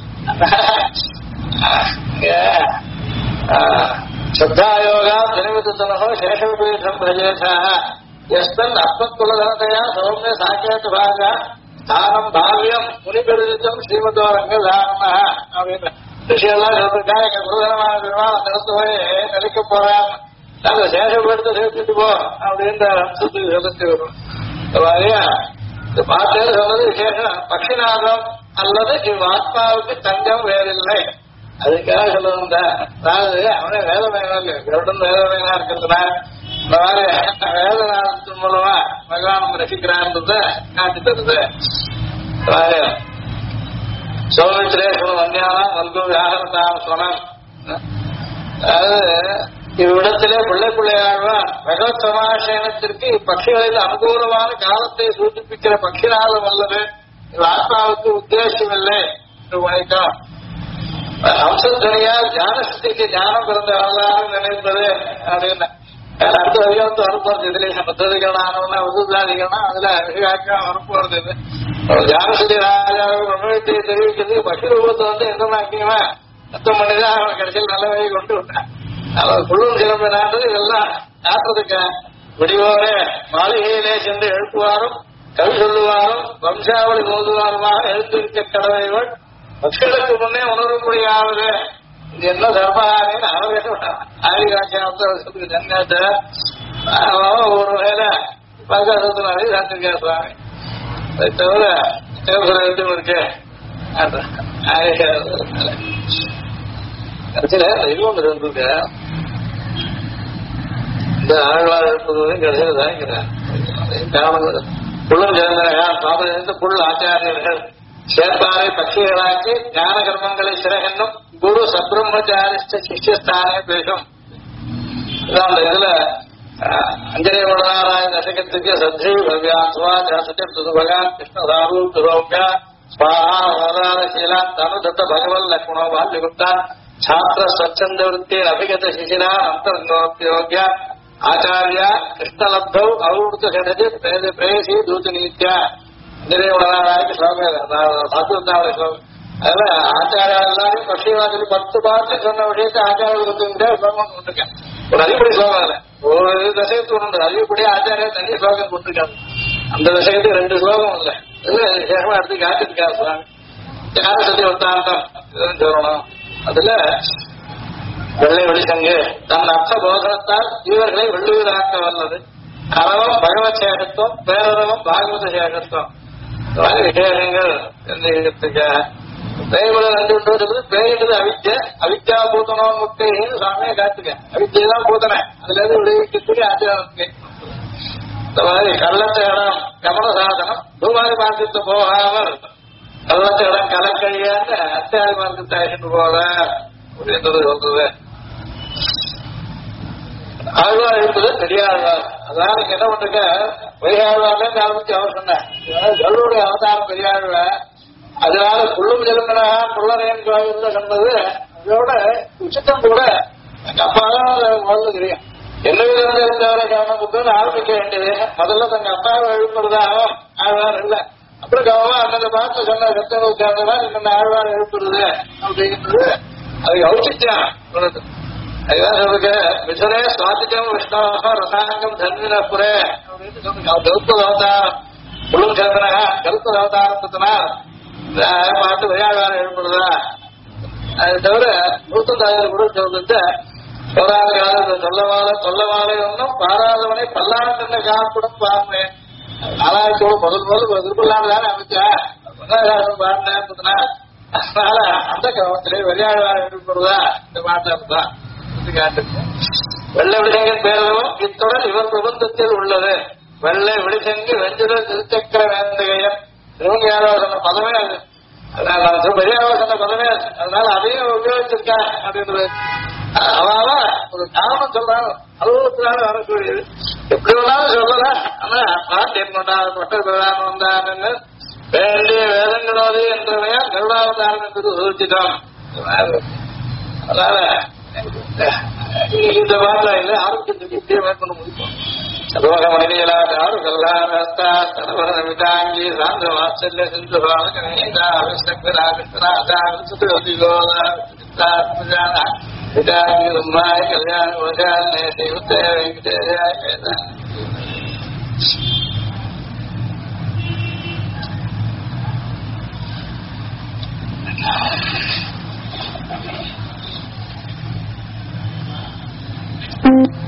ஸ்ரத்தாயோகா தினவிதனோ சேஷபீடம் பிரஜேசா எஸ்தன் அஸ்மத்குலதனதையா சௌமிய சாக்கேத்து பாகா ஸ்தானம் பாவியம் முனிபெருதித்தம் ஸ்ரீமதோ ரங்கதாரண அப்படின்னு விஷயம்லாம் சொல்லிருக்காங்க. எங்க குருதனமான பெருமாள் அந்த இடத்து போய் நிலைக்க போறான் நாங்க சேஷபீடத்தை சேர்த்துட்டு போ அப்படின்ற அம்சத்துக்கு சொல்லிட்டு வரும். பார்த்தேன்னு சொன்னது விசேஷம். பக்ஷிநாதம் அல்லது இவ் ஆத்மாவுக்கு தங்கம் வேறில்லை அதுக்காக சொல்லுங்க. அதாவது அவனே வேதமயனம் கருடன் வேதமயனா இருக்கிறதுனா இந்த மாதிரி வேதநாதத்தின் மூலமா பகவான் ரசிக்கிறான்றத காட்டி தருது. சௌமித்ரேஸ்வரம் வந்தியானம் நல்கும் வியாகரத்தான சொனம். அதாவது இவ்விடத்திலே பிள்ளையாழ்வான் பகவத் சமாசயனத்திற்கு இப்பக்ஷிகளில் அனுகூலமான காலத்தை சூச்சிப்பிக்கிற பக்ஷிநாதம் அல்லது ஆத்மாவுக்கு உத்தேசமில்லை என்று உழைக்கும். அம்சத்துவனியா ஞானஸ்திக்கு ஞானம் பிறந்த வரலாறு நினைப்பது அப்படின்னு அடுத்த அதிகாரத்தை வரப்போறது. இதுல பத்ததிகளானவனா உதுதாதிகள்னா அதுல விகாக்கம் வரப்போறது. இது ஞானஸ்தி ராஜாவுக்கு பிரம்மத்தை தெரிவிக்கிறது பக்ஷி ரூபத்தை வந்து என்னமாக்கினா சத்தம் பண்ணிதான் அவன் கடைசியில் நல்ல வழி கொண்டு விட்டான். அவர் குழுவும் கிளம்பினான்றது இதெல்லாம் காட்டுறதுக்கு விடிவோரே மாளிகையிலே சென்று எழுப்புவாரும் கவி சொல்லுவாரும் வம்சாவளி மோதுவாருமாக எழுத்திருக்க கடவைகள் பக்ஷர்களுக்கு முன்னே உணர முடியாவது இது என்ன தர்மான்னு அவர் ஆதிகாட்சியாவது ஜன்யாத்த ஒரு வகையில பகவத்தினாலே சாத்திருக்கார் சுவாமி. அதை தவிர தேவசம் இருக்கு கடைசியில இது ஒன்று இருந்திருக்க இந்த ஆழ்வார் இருப்பதும் கடைசியில் தாங்கிறார். புள்ளன் ஜெயந்தரகா புல் ஆச்சாரியர்கள் சேர்ப்பாரை பட்சிகளாக்கி ஞான கர்மங்களை சிறகென்னும் குரு சப்ரம்மச்சாரிஷ்ட சிஷ்யஸ்தானே பேசும். அந்த இதுல அஞ்சலி வடநாராயண தசகத்துக்கு சத்ரி பவ்யா சுவா ஜாசத்தியம் சுபகான் கிருஷ்ணதாரு துரோக்யா ஸ்வாஹா வதாரசீலா தனுதத்த பகவல் லக்ஷ்மணோ பால்யகுப்தா छात्र स्वच्छंद वृत्ति अभिगत शिशिरा अंतर्योग्य आचार्य कृष्णलब्धौ अवृत षडजि प्रेयसी दूत नीत्य श्लोक சாத்துவத்தாவுடைய ஸ்லோகம். அதுல ஆச்சாரியா எல்லாரும் பக்ஷிவாதில் 10 பாட்டு சொன்ன விஷயத்தை ஆச்சாரியர்களுக்கு ஸ்லோகம் கொண்டிருக்கேன். ஒரு அதிபடி ஸ்லோகம் அதுல ஒரு தசகத்து ஒன்று அதிபடியே ஆச்சாரியா தனி ஸ்லோகம் கொண்டிருக்காங்க. அந்த தசகத்துக்கு 2 ஸ்லோகம் இல்லை விசேஷமா எடுத்து காத்திருக்காரு சுவாமி. ஞான சத்திய வர்த்தாந்தம் சொல்லணும். அதுல வெள்ளை வெளிசங்கு தன் அர்த்த போதனத்தால் இவர்களை வெள்ளுவதாக்க வல்லது. அறவம் பகவத் சேகத்துவம் பேரறவம் பாகவத சேகத்துவம் விசேஷங்கள் பேய்மலை நன்றி விட்டு பேயிட்டது அவித்ய அவித்யா பூத்தனோ முக்கைன்னு சாமியை காட்டுங்க. அவித்யதான் பூத்தனை அதுல இருந்து விளைவிக்கிறதுக்கு ஆச்சாரத்துக்கு இந்த மாதிரி கள்ளத்த இடம் கமல சாதனம் தூமாரி மார்க்கத்தை போகாமல் கள்ளத்த இடம் கலக்கழியான்னு அத்தியாரி மார்க்கத்தை அழைச்சிட்டு போல அப்படின்றது சொல்றது. ஆழ்வார் இருப்பது பெரியாழ்வார். அதனால நீங்க என்ன பண்றீங்க, பெரியாழ்வார்ல ஆரம்பிச்சு அவர் சொன்னார் கருடைய அவதாரம் பெரியாழ்வார். அதனால புள்ளும் ஜெலுமனா புள்ளரையன் கோவில்ல சொன்னது அதோட உச்சித்தம் கூட எங்க அப்பாதான் முதல்ல தெரியும். என்ன விதம் இருந்தவரை கவனம் ஆரம்பிக்க வேண்டியது முதல்ல தங்க அப்பாவை எழுப்புறதாக ஆழ்வார் இல்லை. அப்புறம் கவனமா அந்தந்த பார்த்து சொன்ன சத்தங்கள் சேர்ந்ததா இன்னொன்னு ஆழ்வார் எழுப்புறது அப்படிங்கிறது அதுக்கு ஔச்சித்யம் சொல்லுது. அதுதான் சொல்லுங்க மிசரே சுவாதிக்கம் விஷ்ணவா ரசாங்கம் தன்வின புரே அப்படின்னு சொல்லுங்க. கருப்பு அவதாரம் புள்ளும் சேர்ந்தனா கருப்பு அவதாரத்தினால் பார்த்து விளையாடுவாரம் எழுப்புறதா. அது தவிர 100 கூட சொல்லிட்டு போராத காலத்தை சொல்லவாலை ஒன்றும் பாராதவனை பல்லாண்டு காப்புடன் பாருங்க. நாலாயிரத்தோடு முதல் திருப்பல்லாமதானே அமைச்சா பாருன்னா அதனால அந்த கிரமத்திலே விளையாடுவாரம் எழுப்புறதா இந்த மாட்டான் வெள்ளை விளையன் பேரவும் இத்துடன் இவர் பிரபந்தத்தில் உள்ளது. வெள்ளை விழிசெங்கு வெஞ்சுட திருச்சக்கர வேந்தகையன் திருவங்கியாரோ சொன்ன பதமே அது. அதனால பெரியாரோ சொன்ன பதமே அது. அதனால அதையும் உபயோகிச்சிருக்கா அப்படின்றது. அவாவ ஒரு காரணம் சொல்றாங்க அலுவலகத்தினால வரக்கூடியது எப்படி வேணாலும் சொல்லலாம். ஆனா பாட்டு என்ன பட்டர் பிரதானம் வந்தான்னு வேண்டிய வேதங்களோது என்றவையா கருடாவதாரம் என்பது சூழ்ச்சிட்டோம். அதனால இந்த வார்த்தையில ஆரோக்கியத்துக்கு இப்படியே மேற்கொண்டு முடிப்போம். சர்வக மனிதர்களாக கல்லாரஸ்தா தடவரமிதாங்கி சாந்த வாத்சல்ய சிந்துராக கணேதா அவிஷ்ணக்கரா கிருஷ்ணராஜா சுதோதிகோதா விதாத்மஜானா விதாங்கி உம்மாய கல்யாண வஜாலே தேவதே வெங்கடேயாய வேதா. Thank you.